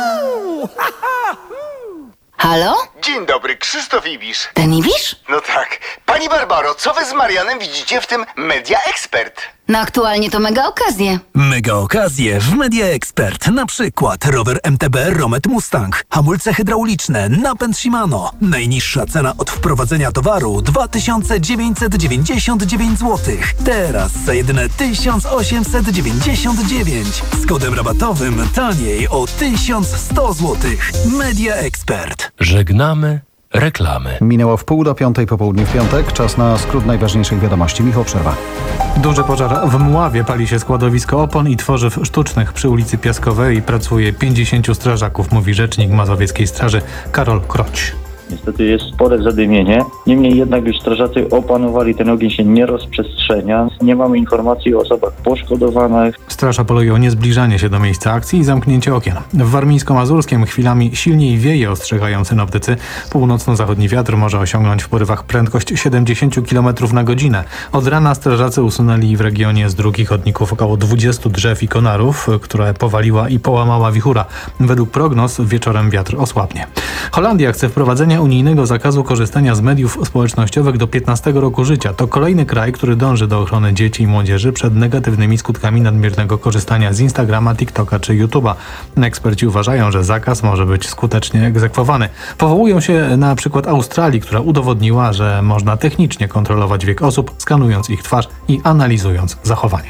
Halo? Dzień dobry, Krzysztof Ibisz. Ten Ibisz? No tak. Pani Barbaro, co wy z Marianem widzicie w tym Media Expert? No aktualnie to mega okazje. Mega okazje w Media Expert. Na przykład rower M T B Romet Mustang, hamulce hydrauliczne, napęd Shimano. Najniższa cena od wprowadzenia towaru dwa tysiące dziewięćset dziewięćdziesiąt dziewięć złotych. Teraz za jedyne tysiąc osiemset dziewięćdziesiąt dziewięć. Z kodem rabatowym taniej o tysiąc sto złotych. Media Expert. Żegnamy reklamy. Minęło w pół do piątej po południu w piątek. Czas na skrót najważniejszych wiadomości. Michał Przerwa. Duży pożar w Mławie, pali się składowisko opon i tworzyw sztucznych przy ulicy Piaskowej. Pracuje pięćdziesięciu strażaków, mówi rzecznik Mazowieckiej Straży Karol Kroć. Niestety jest spore zadymienie, niemniej jednak już strażacy opanowali, ten ogień się nie rozprzestrzenia. Nie mamy informacji o osobach poszkodowanych. Straż apeluje o niezbliżanie się do miejsca akcji i zamknięcie okien. W Warmińsko-Mazurskiem chwilami silniej wieje, ostrzegają synoptycy. Północno-zachodni wiatr może osiągnąć w porywach prędkość siedemdziesiąt kilometrów na godzinę. Od rana strażacy usunęli w regionie z dróg i chodników około dwudziestu drzew i konarów, które powaliła i połamała wichura. Według prognoz wieczorem wiatr osłabnie. Holandia chce wprowadzenia unijnego zakazu korzystania z mediów społecznościowych do piętnastego roku życia. To kolejny kraj, który dąży do ochrony dzieci i młodzieży przed negatywnymi skutkami nadmiernego korzystania z Instagrama, TikToka czy YouTube'a. Eksperci uważają, że zakaz może być skutecznie egzekwowany. Powołują się na przykład Australii, która udowodniła, że można technicznie kontrolować wiek osób, skanując ich twarz i analizując zachowanie.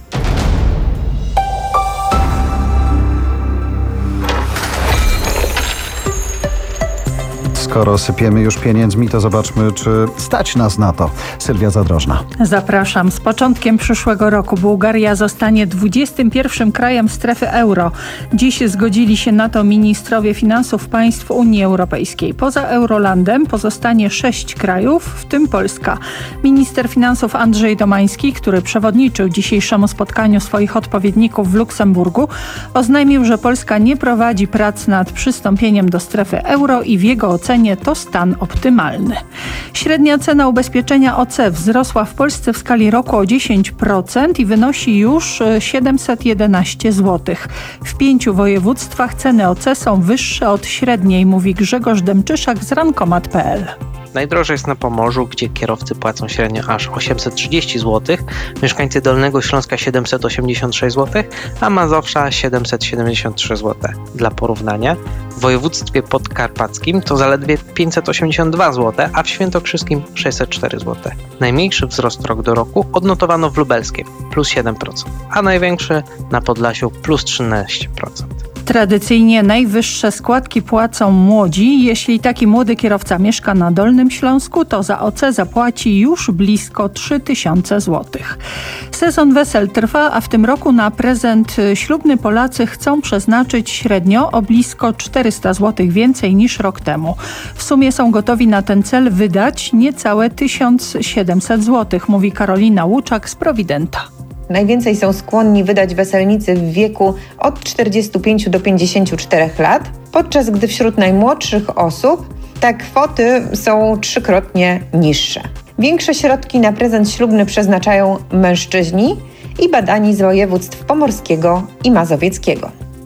Skoro sypiemy już pieniędzmi, to zobaczmy, czy stać nas na to. Sylwia Zadrożna. Zapraszam. Z początkiem przyszłego roku Bułgaria zostanie dwudziestym pierwszym krajem strefy euro. Dziś zgodzili się na to ministrowie finansów państw Unii Europejskiej. Poza Eurolandem pozostanie sześć krajów, w tym Polska. Minister finansów Andrzej Domański, który przewodniczył dzisiejszemu spotkaniu swoich odpowiedników w Luksemburgu, oznajmił, że Polska nie prowadzi prac nad przystąpieniem do strefy euro i w jego ocenie to stan optymalny. Średnia cena ubezpieczenia O C wzrosła w Polsce w skali roku o dziesięć procent i wynosi już siedemset jedenaście złotych. W pięciu województwach ceny O C są wyższe od średniej, mówi Grzegorz Dęczyszak z rankomat kropka p l. Najdrożej jest na Pomorzu, gdzie kierowcy płacą średnio aż osiemset trzydzieści złotych, mieszkańcy Dolnego Śląska siedemset osiemdziesiąt sześć złotych, a Mazowsza siedemset siedemdziesiąt trzy złote. Dla porównania, w województwie podkarpackim to zaledwie pięćset osiemdziesiąt dwa złote, a w świętokrzyskim sześćset cztery złote. Najmniejszy wzrost rok do roku odnotowano w Lubelskiem, plus siedem procent, a największy na Podlasiu, plus trzynaście procent. Tradycyjnie najwyższe składki płacą młodzi. Jeśli taki młody kierowca mieszka na Dolnym Śląsku, to za O C zapłaci już blisko trzy tysiące złotych. Sezon wesel trwa, a w tym roku na prezent ślubny Polacy chcą przeznaczyć średnio o blisko czterysta złotych więcej niż rok temu. W sumie są gotowi na ten cel wydać niecałe tysiąc siedemset złotych, mówi Karolina Łuczak z Prowidenta. Najwięcej są skłonni wydać weselnicy w wieku od czterdziestu pięciu do pięćdziesięciu czterech lat, podczas gdy wśród najmłodszych osób te kwoty są trzykrotnie niższe. Większe środki na prezent ślubny przeznaczają mężczyźni i badani z województw pomorskiego i mazowieckiego.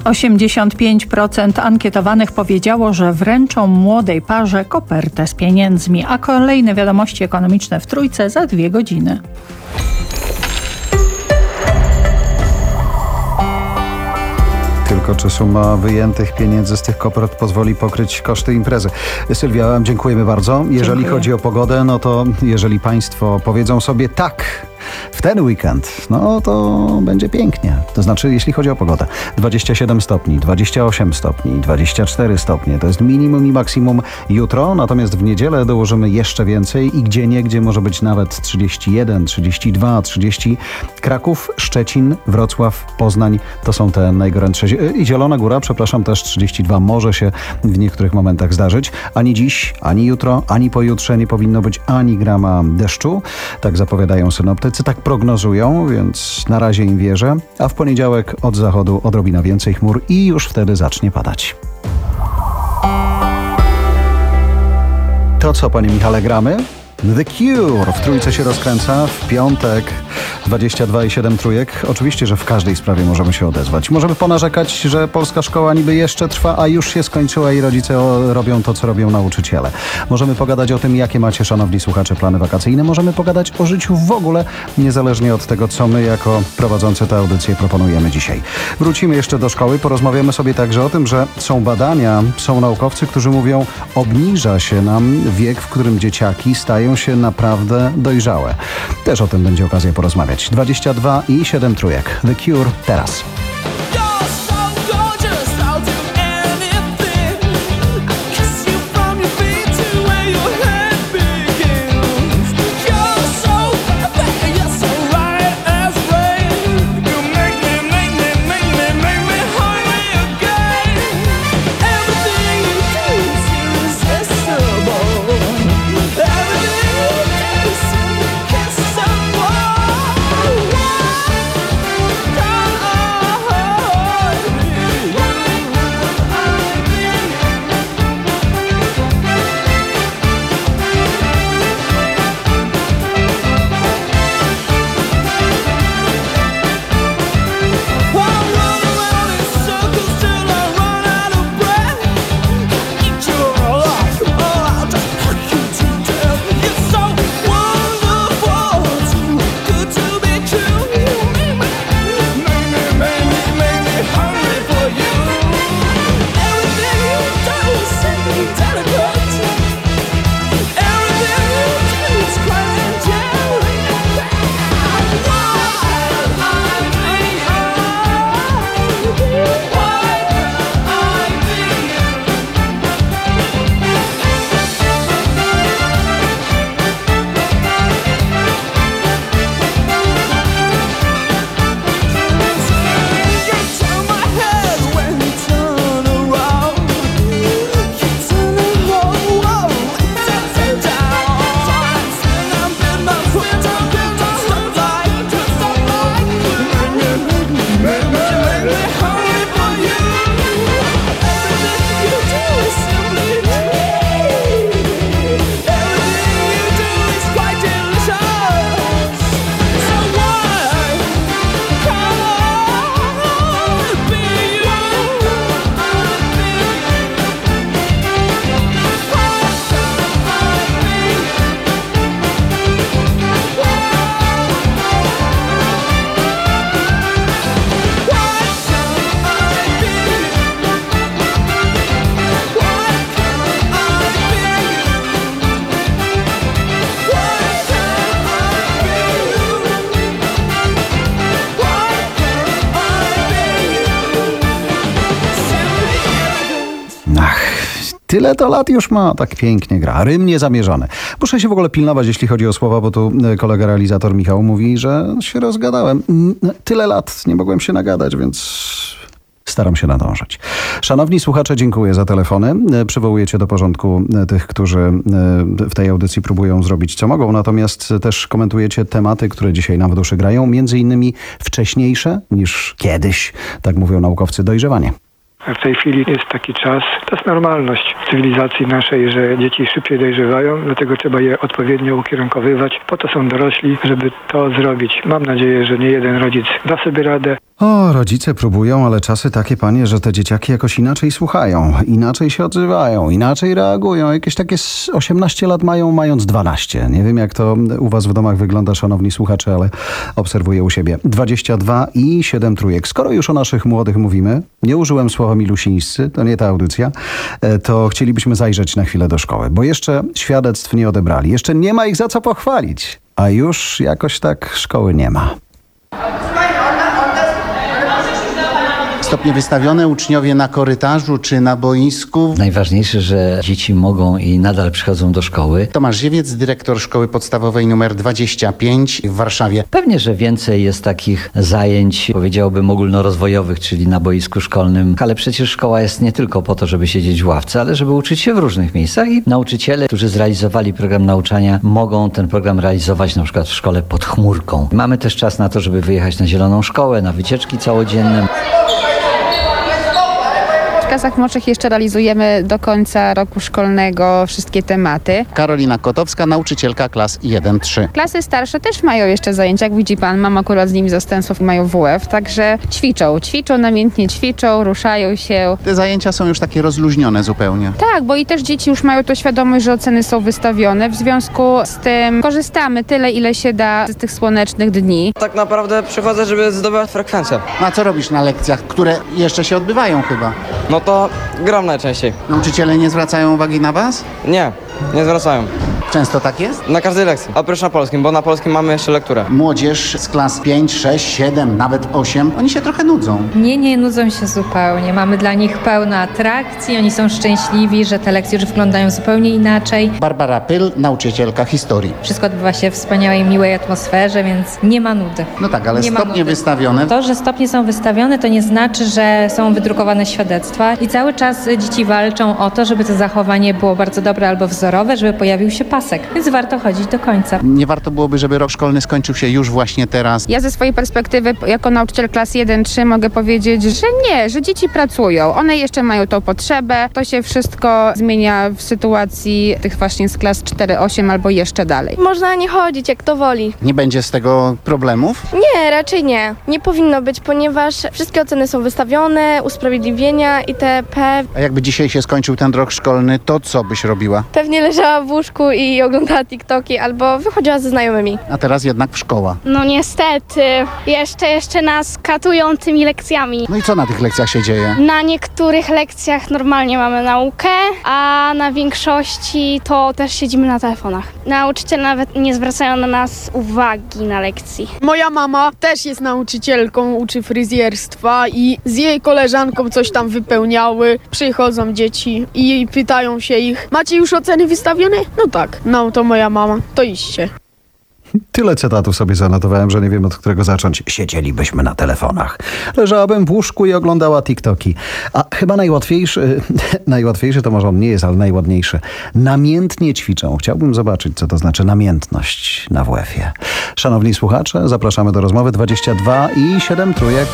osiemdziesiąt pięć procent ankietowanych powiedziało, że wręczą młodej parze kopertę z pieniędzmi, a kolejne wiadomości ekonomiczne w Trójce za dwie godziny. Tylko czy suma wyjętych pieniędzy z tych kopert pozwoli pokryć koszty imprezy? Sylwia, dziękujemy bardzo. Jeżeli Dziękuję. chodzi o pogodę, no to jeżeli Państwo powiedzą sobie tak w ten weekend, no to będzie pięknie. To znaczy, jeśli chodzi o pogodę, dwadzieścia siedem stopni, dwadzieścia osiem stopni, dwadzieścia cztery stopnie. To jest minimum i maksimum jutro, natomiast w niedzielę dołożymy jeszcze więcej i gdzieniegdzie może być nawet trzydzieści jeden, trzydzieści dwa, trzydzieści. Kraków, Szczecin, Wrocław, Poznań to są te najgorętsze. I Zielona Góra, przepraszam, też trzydzieści dwa może się w niektórych momentach zdarzyć. Ani dziś, ani jutro, ani pojutrze nie powinno być ani grama deszczu. Tak zapowiadają synoptycy, tak prognozują, więc na razie im wierzę. A w poniedziałek od zachodu odrobina więcej chmur i już wtedy zacznie padać. To co, panie Michale, gramy? The Cure w Trójce się rozkręca w piątek, dwadzieścia dwa i siedem trójek. Oczywiście, że w każdej sprawie możemy się odezwać. Możemy ponarzekać, że polska szkoła niby jeszcze trwa, a już się skończyła i rodzice o, robią to, co robią nauczyciele. Możemy pogadać o tym, jakie macie, szanowni słuchacze, plany wakacyjne. Możemy pogadać o życiu w ogóle, niezależnie od tego, co my jako prowadzący tę audycję proponujemy dzisiaj. Wrócimy jeszcze do szkoły, porozmawiamy sobie także o tym, że są badania, są naukowcy, którzy mówią, obniża się nam wiek, w którym dzieciaki stają się naprawdę dojrzałe. Też o tym będzie okazja porozmawiać. dwadzieścia dwa i siedem trójek. The Cure teraz. Tyle to lat już ma, tak pięknie gra. Rym niezamierzony. Muszę się w ogóle pilnować, jeśli chodzi o słowa, bo tu kolega realizator Michał mówi, że się rozgadałem. Tyle lat nie mogłem się nagadać, więc staram się nadążyć. Szanowni słuchacze, dziękuję za telefony. Przywołujecie do porządku tych, którzy w tej audycji próbują zrobić co mogą, natomiast też komentujecie tematy, które dzisiaj nam w duszy grają, między innymi wcześniejsze niż kiedyś, tak mówią naukowcy, dojrzewanie. A w tej chwili jest taki czas, to jest normalność cywilizacji naszej, że dzieci szybciej dojrzewają, dlatego trzeba je odpowiednio ukierunkowywać. Po to są dorośli, żeby to zrobić. Mam nadzieję, że nie jeden rodzic da sobie radę. O, rodzice próbują, ale czasy takie, panie, że te dzieciaki jakoś inaczej słuchają, inaczej się odzywają, inaczej reagują. Jakieś takie z osiemnaście lat mają, mając dwanaście. Nie wiem, jak to u was w domach wygląda, szanowni słuchacze, ale obserwuję u siebie. dwadzieścia dwa i siedem trójek. Skoro już o naszych młodych mówimy, nie użyłem słowa milusińscy, to nie ta audycja, to chcielibyśmy zajrzeć na chwilę do szkoły, bo jeszcze świadectw nie odebrali. Jeszcze nie ma ich za co pochwalić, a już jakoś tak szkoły nie ma. Stopnie wystawione, uczniowie na korytarzu czy na boisku. Najważniejsze, że dzieci mogą i nadal przychodzą do szkoły. Tomasz Ziewiec, dyrektor szkoły podstawowej numer dwadzieścia pięć w Warszawie. Pewnie, że więcej jest takich zajęć, powiedziałbym, ogólnorozwojowych, czyli na boisku szkolnym, ale przecież szkoła jest nie tylko po to, żeby siedzieć w ławce, ale żeby uczyć się w różnych miejscach i nauczyciele, którzy zrealizowali program nauczania, mogą ten program realizować na przykład w szkole pod chmurką. Mamy też czas na to, żeby wyjechać na zieloną szkołę, na wycieczki całodzienne. W klasach młodszych jeszcze realizujemy do końca roku szkolnego wszystkie tematy. Karolina Kotowska, nauczycielka klas jeden trzy. Klasy starsze też mają jeszcze zajęcia, jak widzi pan, mam akurat z nimi zastępstwo, mają W F, także ćwiczą, ćwiczą, namiętnie ćwiczą, ruszają się. Te zajęcia są już takie rozluźnione zupełnie. Tak, bo i też dzieci już mają to świadomość, że oceny są wystawione, w związku z tym korzystamy tyle, ile się da z tych słonecznych dni. Tak naprawdę przychodzę, żeby zdobywać frekwencję. A co robisz na lekcjach, które jeszcze się odbywają chyba? No to gram najczęściej. Nauczyciele nie zwracają uwagi na was? Nie, nie zwracają. Często tak jest? Na każdej lekcji, oprócz na polskim, bo na polskim mamy jeszcze lekturę. Młodzież z klas pięć, sześć, siedem, nawet osiem, oni się trochę nudzą. Nie, nie nudzą się zupełnie. Mamy dla nich pełno atrakcji, oni są szczęśliwi, że te lekcje już wyglądają zupełnie inaczej. Barbara Pyl, nauczycielka historii. Wszystko odbywa się w wspaniałej, miłej atmosferze, więc nie ma nudy. No tak, ale nie stopnie wystawione. To, że stopnie są wystawione, to nie znaczy, że są wydrukowane świadectwa i cały czas dzieci walczą o to, żeby to zachowanie było bardzo dobre albo wzorowe, żeby pojawił się pasek, więc warto chodzić do końca. Nie warto byłoby, żeby rok szkolny skończył się już właśnie teraz. Ja ze swojej perspektywy jako nauczyciel klas jeden trzy mogę powiedzieć, że nie, że dzieci pracują. One jeszcze mają tą potrzebę. To się wszystko zmienia w sytuacji tych właśnie z klas cztery osiem albo jeszcze dalej. Można nie chodzić, jak to woli. Nie będzie z tego problemów? Nie, raczej nie. Nie powinno być, ponieważ wszystkie oceny są wystawione, usprawiedliwienia itp. A jakby dzisiaj się skończył ten rok szkolny, to co byś robiła? Pewnie leżała w łóżku i oglądała TikToki albo wychodziła ze znajomymi. A teraz jednak w szkoła. No niestety. Jeszcze, jeszcze nas katują tymi lekcjami. No i co na tych lekcjach się dzieje? Na niektórych lekcjach normalnie mamy naukę, a na większości to też siedzimy na telefonach. Nauczyciele nawet nie zwracają na nas uwagi na lekcji. Moja mama też jest nauczycielką, uczy fryzjerstwa i z jej koleżanką coś tam wypełniały. Przychodzą dzieci i pytają się ich, macie już oceny wystawione? No tak, no to moja mama, to iście. Tyle cytatów sobie zanotowałem, że nie wiem, od którego zacząć. Siedzielibyśmy na telefonach. Leżałabym w łóżku i oglądała TikToki. A chyba najłatwiejszy, najłatwiejszy to może on nie jest, ale najładniejszy. Namiętnie ćwiczą. Chciałbym zobaczyć, co to znaczy namiętność na W F-ie. Szanowni słuchacze, zapraszamy do rozmowy dwadzieścia dwa i siedem trójek.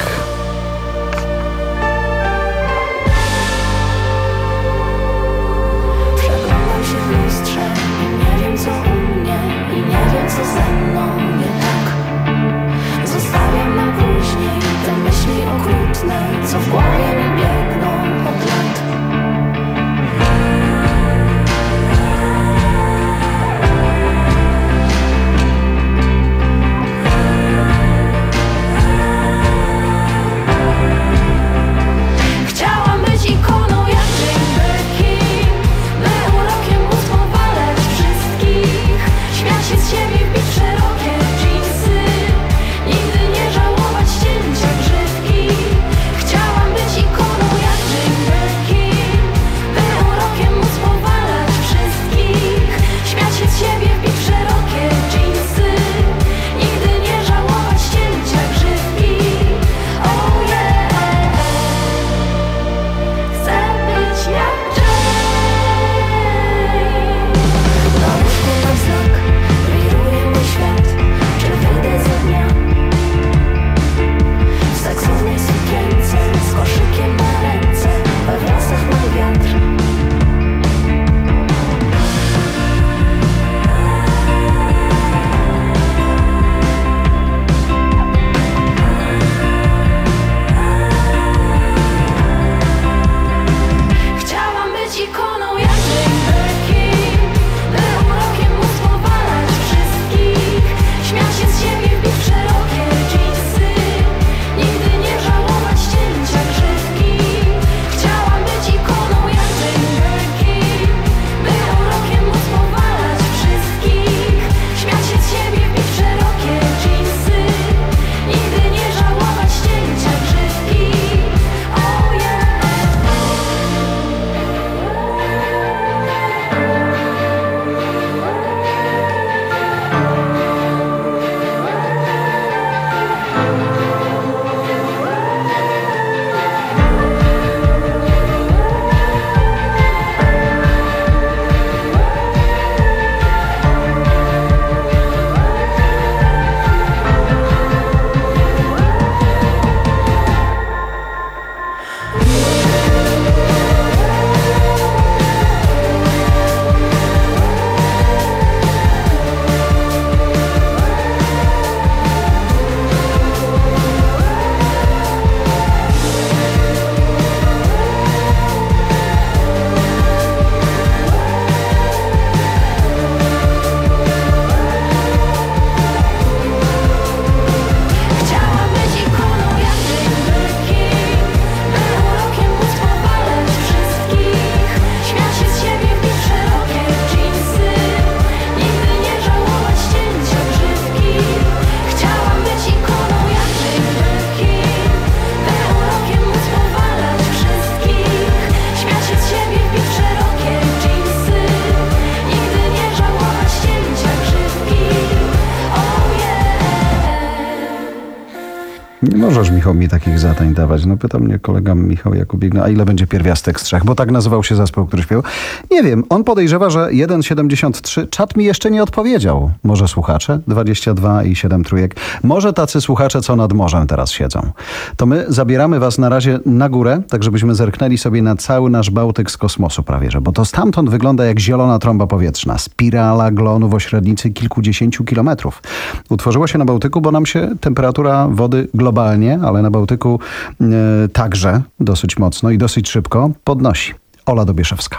Nie możesz, Michał, mi takich zadań dawać. No pyta mnie kolega Michał Jakubik, no a ile będzie pierwiastek z trzech? Bo tak nazywał się zespół, który śpiewał. Nie wiem, on podejrzewa, że jeden siedemdziesiąt trzy. Czat mi jeszcze nie odpowiedział. Może słuchacze? dwadzieścia dwa i siedem trójek. Może tacy słuchacze, co nad morzem teraz siedzą. To my zabieramy was na razie na górę, tak żebyśmy zerknęli sobie na cały nasz Bałtyk z kosmosu prawie, że, bo to stamtąd wygląda jak zielona trąba powietrzna. Spirala glonów o średnicy kilkudziesięciu kilometrów. Utworzyła się na Bałtyku, bo nam się temperatura wody globalnie, ale na Bałtyku e, także dosyć mocno i dosyć szybko podnosi. Ola Dobieszewska.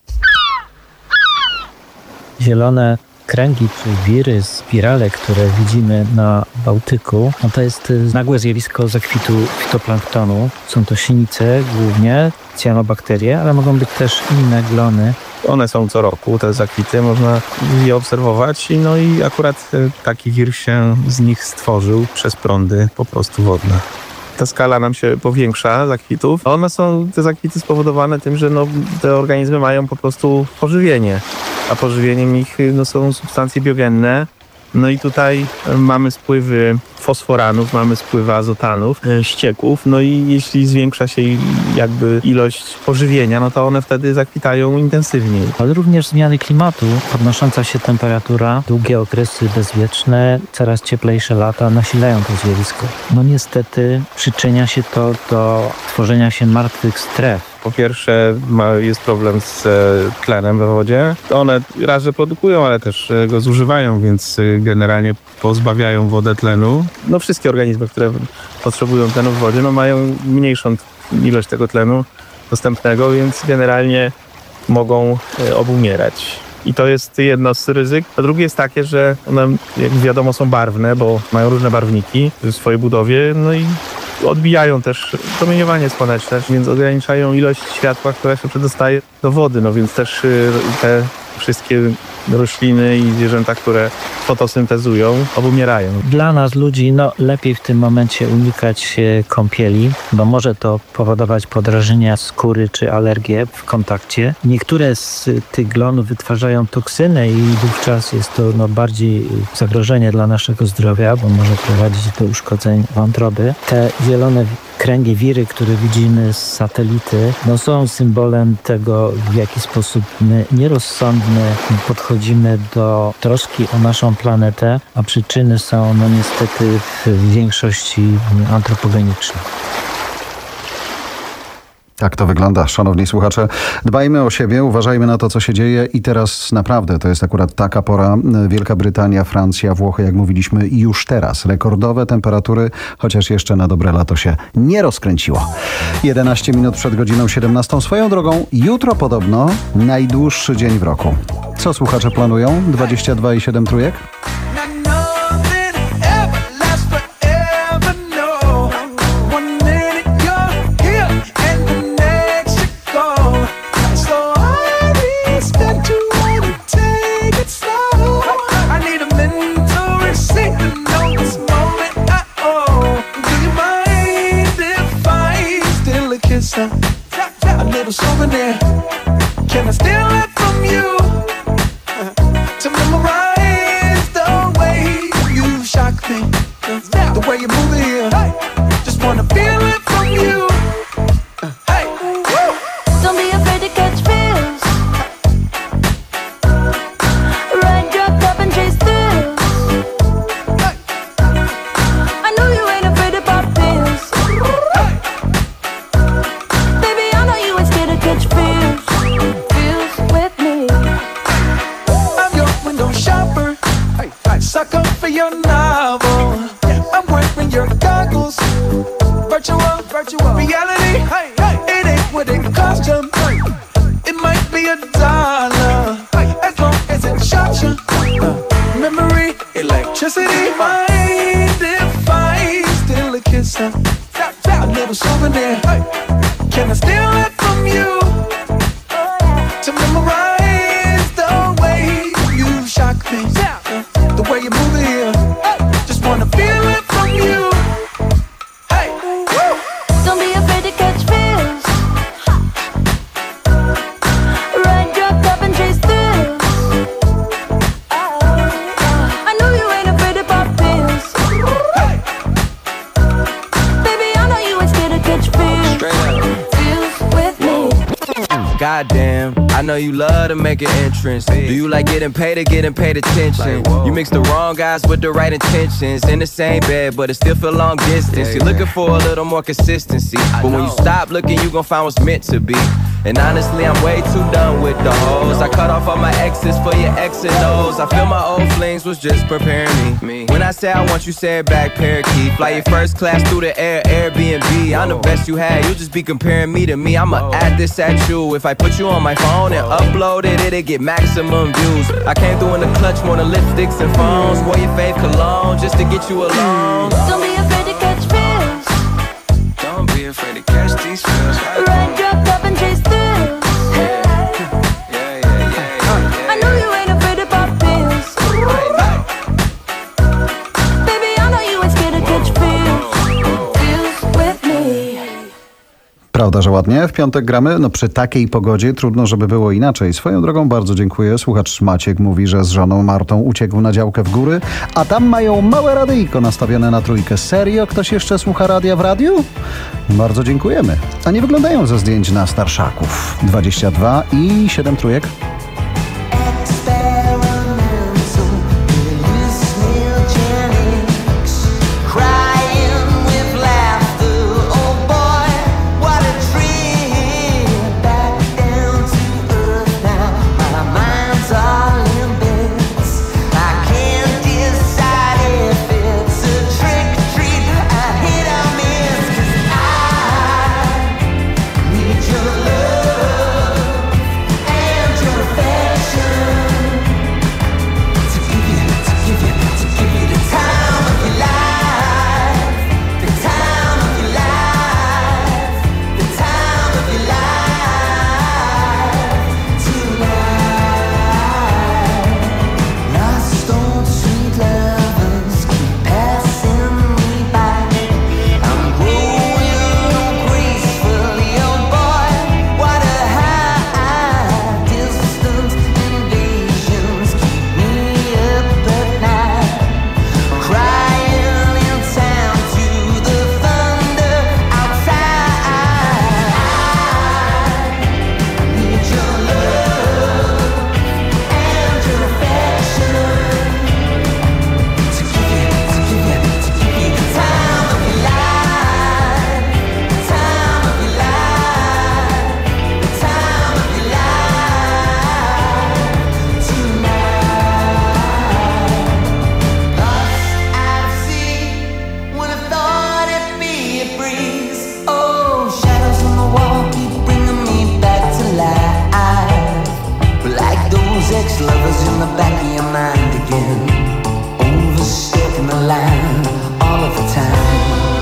Zielone kręgi czy wiry, spirale, które widzimy na Bałtyku, no to jest nagłe zjawisko zakwitu fitoplanktonu. Są to sinice głównie, cyanobakterie, ale mogą być też inne glony. One są co roku, te zakwity, można je obserwować, no i akurat taki wir się z nich stworzył przez prądy po prostu wodne. Ta skala nam się powiększa zakwitów. One są, te zakwity, spowodowane tym, że no, te organizmy mają po prostu pożywienie, a pożywieniem ich no, są substancje biogenne. No i tutaj mamy spływy fosforanów, mamy spływy azotanów, ścieków, no i jeśli zwiększa się jakby ilość pożywienia, no to one wtedy zakwitają intensywniej. Ale również zmiany klimatu, podnosząca się temperatura, długie okresy bezwieczne, coraz cieplejsze lata nasilają to zjawisko. No niestety przyczynia się to do tworzenia się martwych stref. Po pierwsze ma, jest problem z e, tlenem we wodzie. One raz, że produkują, ale też e, go zużywają, więc e, generalnie pozbawiają wodę tlenu. No wszystkie organizmy, które potrzebują tlenu w wodzie, no mają mniejszą ilość tego tlenu dostępnego, więc generalnie mogą e, obumierać. I to jest jedno z ryzyk. A drugie jest takie, że one, jak wiadomo, są barwne, bo mają różne barwniki w swojej budowie, no i odbijają też promieniowanie słoneczne, więc ograniczają ilość światła, która się przedostaje do wody, no więc też te wszystkie rośliny i zwierzęta, które fotosyntezują, obumierają. Dla nas, ludzi, no lepiej w tym momencie unikać kąpieli, bo może to powodować podrażnienia skóry czy alergie w kontakcie. Niektóre z tych glonów wytwarzają toksyny i wówczas jest to no, bardziej zagrożenie dla naszego zdrowia, bo może prowadzić do uszkodzeń wątroby. Te zielone kręgi, wiry, które widzimy z satelity, no są symbolem tego, w jaki sposób my nierozsądnie podchodzimy do troski o naszą planetę, a przyczyny są no niestety w większości antropogeniczne. Tak to wygląda, szanowni słuchacze. Dbajmy o siebie, uważajmy na to, co się dzieje i teraz naprawdę to jest akurat taka pora. Wielka Brytania, Francja, Włochy, jak mówiliśmy, już teraz rekordowe temperatury, chociaż jeszcze na dobre lato się nie rozkręciło. jedenaście minut przed godziną siedemnastą. Swoją drogą, jutro podobno najdłuższy dzień w roku. Co słuchacze planują? dwadzieścia dwa i siedem trójek? A little souvenir. Can I steal it from you? To memorize the way you shock me, the way you move it here. Just wanna feel it from you. Hey, don't be afraid to catch feels. Ride your cup and chase thrills. I know you ain't afraid of pop pills. Catch feels, feels with me. I'm your window shopper, hey, hey. Sucker for your novel. I'm wearing your goggles. Virtual, virtual reality. Hey, hey. It ain't what it cost you. Hey. It might be a dollar, hey. As long as it shocks you. Uh, memory, electricity. Mind if I steal a kiss? Uh, a little souvenir. Hey. Can I steal it from you? To memorize the way you shock me, the way you move it here. Just wanna feel it from you. Hey, woo. Don't be afraid to catch feels. Ride your cup and chase thrills. I know you ain't afraid of pop pills. know you love to make an entrance. Do you like getting paid or getting paid attention? You mix the wrong guys with the right intentions. In the same bed, but it still feel long distance. You're looking for a little more consistency, but when you stop looking, you gon' find what's meant to be. And honestly, I'm way too done with the hoes. I cut off all my exes for your X and O's. I feel my old flings was just preparing me. When I say I want you, say it back, parakeet. Fly your first class through the air, Airbnb. I'm the best you had, you just be comparing me to me. I'ma add this at you. If I put you on my phone and upload it, it'll get maximum views. I came through in the clutch more than lipsticks and phones. Wore your fave cologne just to get you alone. Don't be afraid to catch feels. Don't be afraid to catch these feels. Ride your cup and chase through. I know you ain't afraid to pop pills. Baby, I know you ain't scared to catch feels. Feels with me. Prawda, że ładnie? W piątek gramy? No przy takiej pogodzie trudno, żeby było inaczej. Swoją drogą bardzo dziękuję. Słuchacz Maciek mówi, że z żoną Martą uciekł na działkę w góry, a tam mają małe radyjko nastawione na trójkę. Serio? Ktoś jeszcze słucha radia w radiu? Bardzo dziękujemy. A nie wyglądają ze zdjęć na starszaków. dwadzieścia dwa i siedem trójek. Ex-lovers in the back of your mind again, overstepping the line all of the time.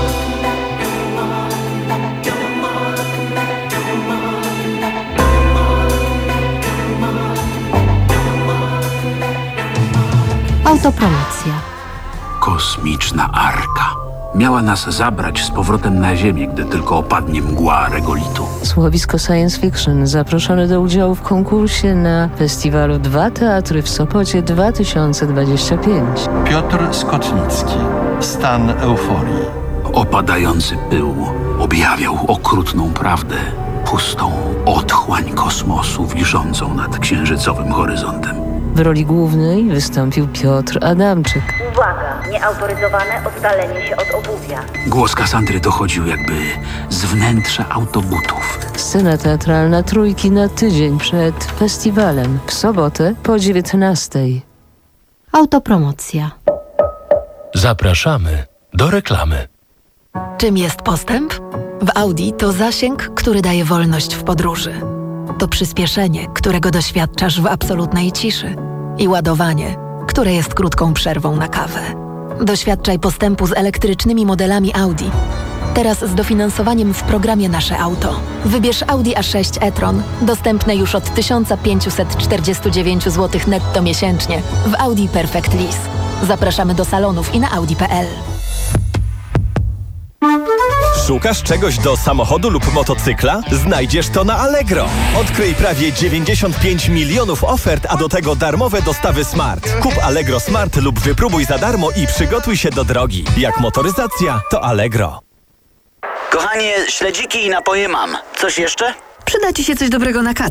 Autopromocja. Kosmiczna arka. Miała nas zabrać z powrotem na Ziemię, gdy tylko opadnie mgła regolitu. Słuchowisko science fiction zaproszone do udziału w konkursie na festiwalu Dwa Teatry w Sopocie dwa tysiące dwudziesty piąty. Piotr Skotnicki. Stan euforii. Opadający pył objawiał okrutną prawdę. Pustą otchłań kosmosu wiszącą nad księżycowym horyzontem. W roli głównej wystąpił Piotr Adamczyk. Uwaga! Nieautoryzowane oddalenie się od obuwia. Głos Kasandry dochodził jakby z wnętrza autobutów. Scena teatralna Trójki na tydzień przed festiwalem. W sobotę po dziewiętnastej. Autopromocja. Zapraszamy do reklamy. Czym jest postęp? W Audi to zasięg, który daje wolność w podróży. To przyspieszenie, którego doświadczasz w absolutnej ciszy. I ładowanie, które jest krótką przerwą na kawę. Doświadczaj postępu z elektrycznymi modelami Audi. Teraz z dofinansowaniem w programie Nasze Auto. Wybierz Audi A sześć e-tron, dostępne już od tysiąc pięćset czterdzieści dziewięć złotych netto miesięcznie w Audi Perfect Lease. Zapraszamy do salonów i na audi kropka p l. Szukasz czegoś do samochodu lub motocykla? Znajdziesz to na Allegro. Odkryj prawie dziewięćdziesiąt pięć milionów ofert, a do tego darmowe dostawy Smart. Kup Allegro Smart lub wypróbuj za darmo i przygotuj się do drogi. Jak motoryzacja, to Allegro. Kochanie, śledziki i napoje mam. Coś jeszcze? Przyda ci się coś dobrego na kaca.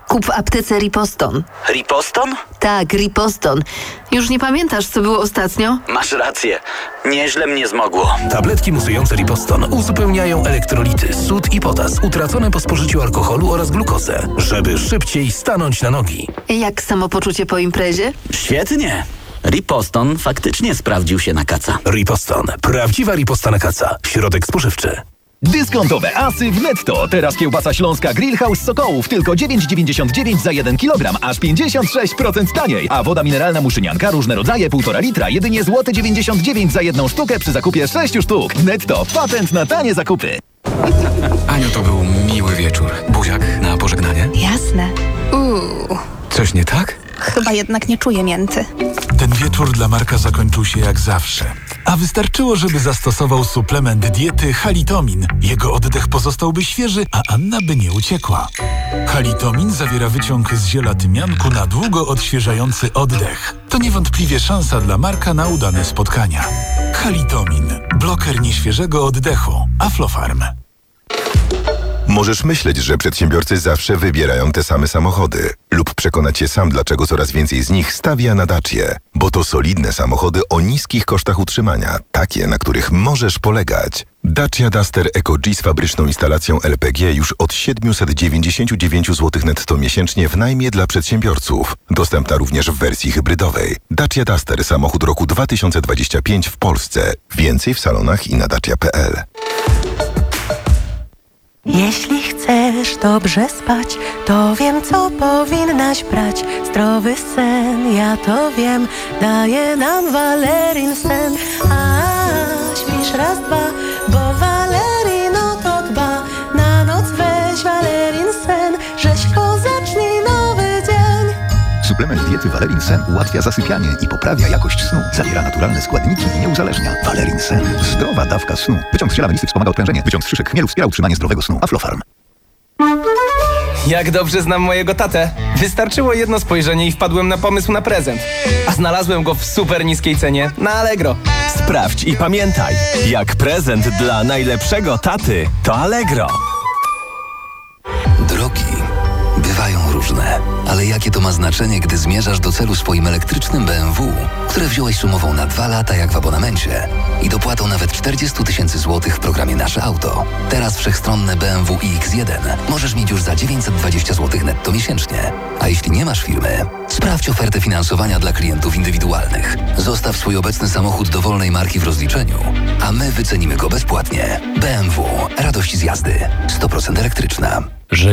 Kup w aptece Riposton. Riposton? Tak, Riposton. Już nie pamiętasz, co było ostatnio? Masz rację. Nieźle mnie zmogło. Tabletki musujące Riposton uzupełniają elektrolity, sód i potas utracone po spożyciu alkoholu oraz glukozę, żeby szybciej stanąć na nogi. Jak samopoczucie po imprezie? Świetnie. Riposton faktycznie sprawdził się na kaca. Riposton. Prawdziwa riposta na kaca. Środek spożywczy. Dyskontowe asy w Netto. Teraz kiełbasa śląska Grillhouse Sokołów tylko dziewięć dziewięćdziesiąt dziewięć za jeden kilogram, aż pięćdziesiąt sześć procent taniej. A woda mineralna Muszynianka różne rodzaje półtora litra jedynie złoty dziewięćdziesiąt dziewięć za jedną sztukę przy zakupie sześciu sztuk. Netto. Patent na tanie zakupy. Aniu, to był miły wieczór. Buziak na pożegnanie? Jasne. Uuu, Coś nie tak? chyba jednak nie czuję mięty. Ten wieczór dla Marka zakończył się jak zawsze. A wystarczyło, żeby zastosował suplement diety Halitomin. Jego oddech pozostałby świeży, a Anna by nie uciekła. Halitomin zawiera wyciąg z ziela tymianku na długo odświeżający oddech. To niewątpliwie szansa dla Marka na udane spotkania. Halitomin. Bloker nieświeżego oddechu. Aflofarm. Możesz myśleć, że przedsiębiorcy zawsze wybierają te same samochody lub przekonać się sam, dlaczego coraz więcej z nich stawia na Dacie. Bo to solidne samochody o niskich kosztach utrzymania, takie, na których możesz polegać. Dacia Duster Eco-G z fabryczną instalacją L P G już od siedemset dziewięćdziesiąt dziewięć złotych netto miesięcznie w najmie dla przedsiębiorców. Dostępna również w wersji hybrydowej. Dacia Duster, samochód roku dwa tysiące dwudziesty piąty w Polsce. Więcej w salonach i na dacia kropka p l. Jeśli chcesz dobrze spać, to wiem, co powinnaś brać. Zdrowy sen, ja to wiem, daje nam Valerin sen. A śpisz raz, dwa, bo Valerino to dba. Na noc weź Valerin sen, rzeźko zacznij nowy dzień. Suplement diety Valerin Sen ułatwia zasypianie i poprawia jakość snu. Zawiera naturalne składniki i nie uzależnia. Valerin Sen. Zdrowa dawka snu. Wyciąg z ziela melisy wspomaga odprężenie. Wyciąg z szyszek chmielu wspiera utrzymanie zdrowego snu. Aflofarm. Jak dobrze znam mojego tatę. Wystarczyło jedno spojrzenie i wpadłem na pomysł na prezent. A znalazłem go w super niskiej cenie na Allegro. Sprawdź i pamiętaj, jak prezent dla najlepszego taty to Allegro. Drogi bywają różne, ale jakie to ma znaczenie, gdy zmierzasz do celu swoim elektrycznym B M W, które wziąłeś sumową na dwa lata jak w abonamencie i dopłatą nawet czterdzieści tysięcy złotych w programie Nasze Auto. Teraz wszechstronne B M W i X jeden możesz mieć już za dziewięćset dwadzieścia złotych netto miesięcznie. A jeśli nie masz firmy, sprawdź ofertę finansowania dla klientów indywidualnych. Zostaw swój obecny samochód dowolnej marki w rozliczeniu, a my wycenimy go bezpłatnie. B M W. Radość z jazdy. sto procent elektryczna. Że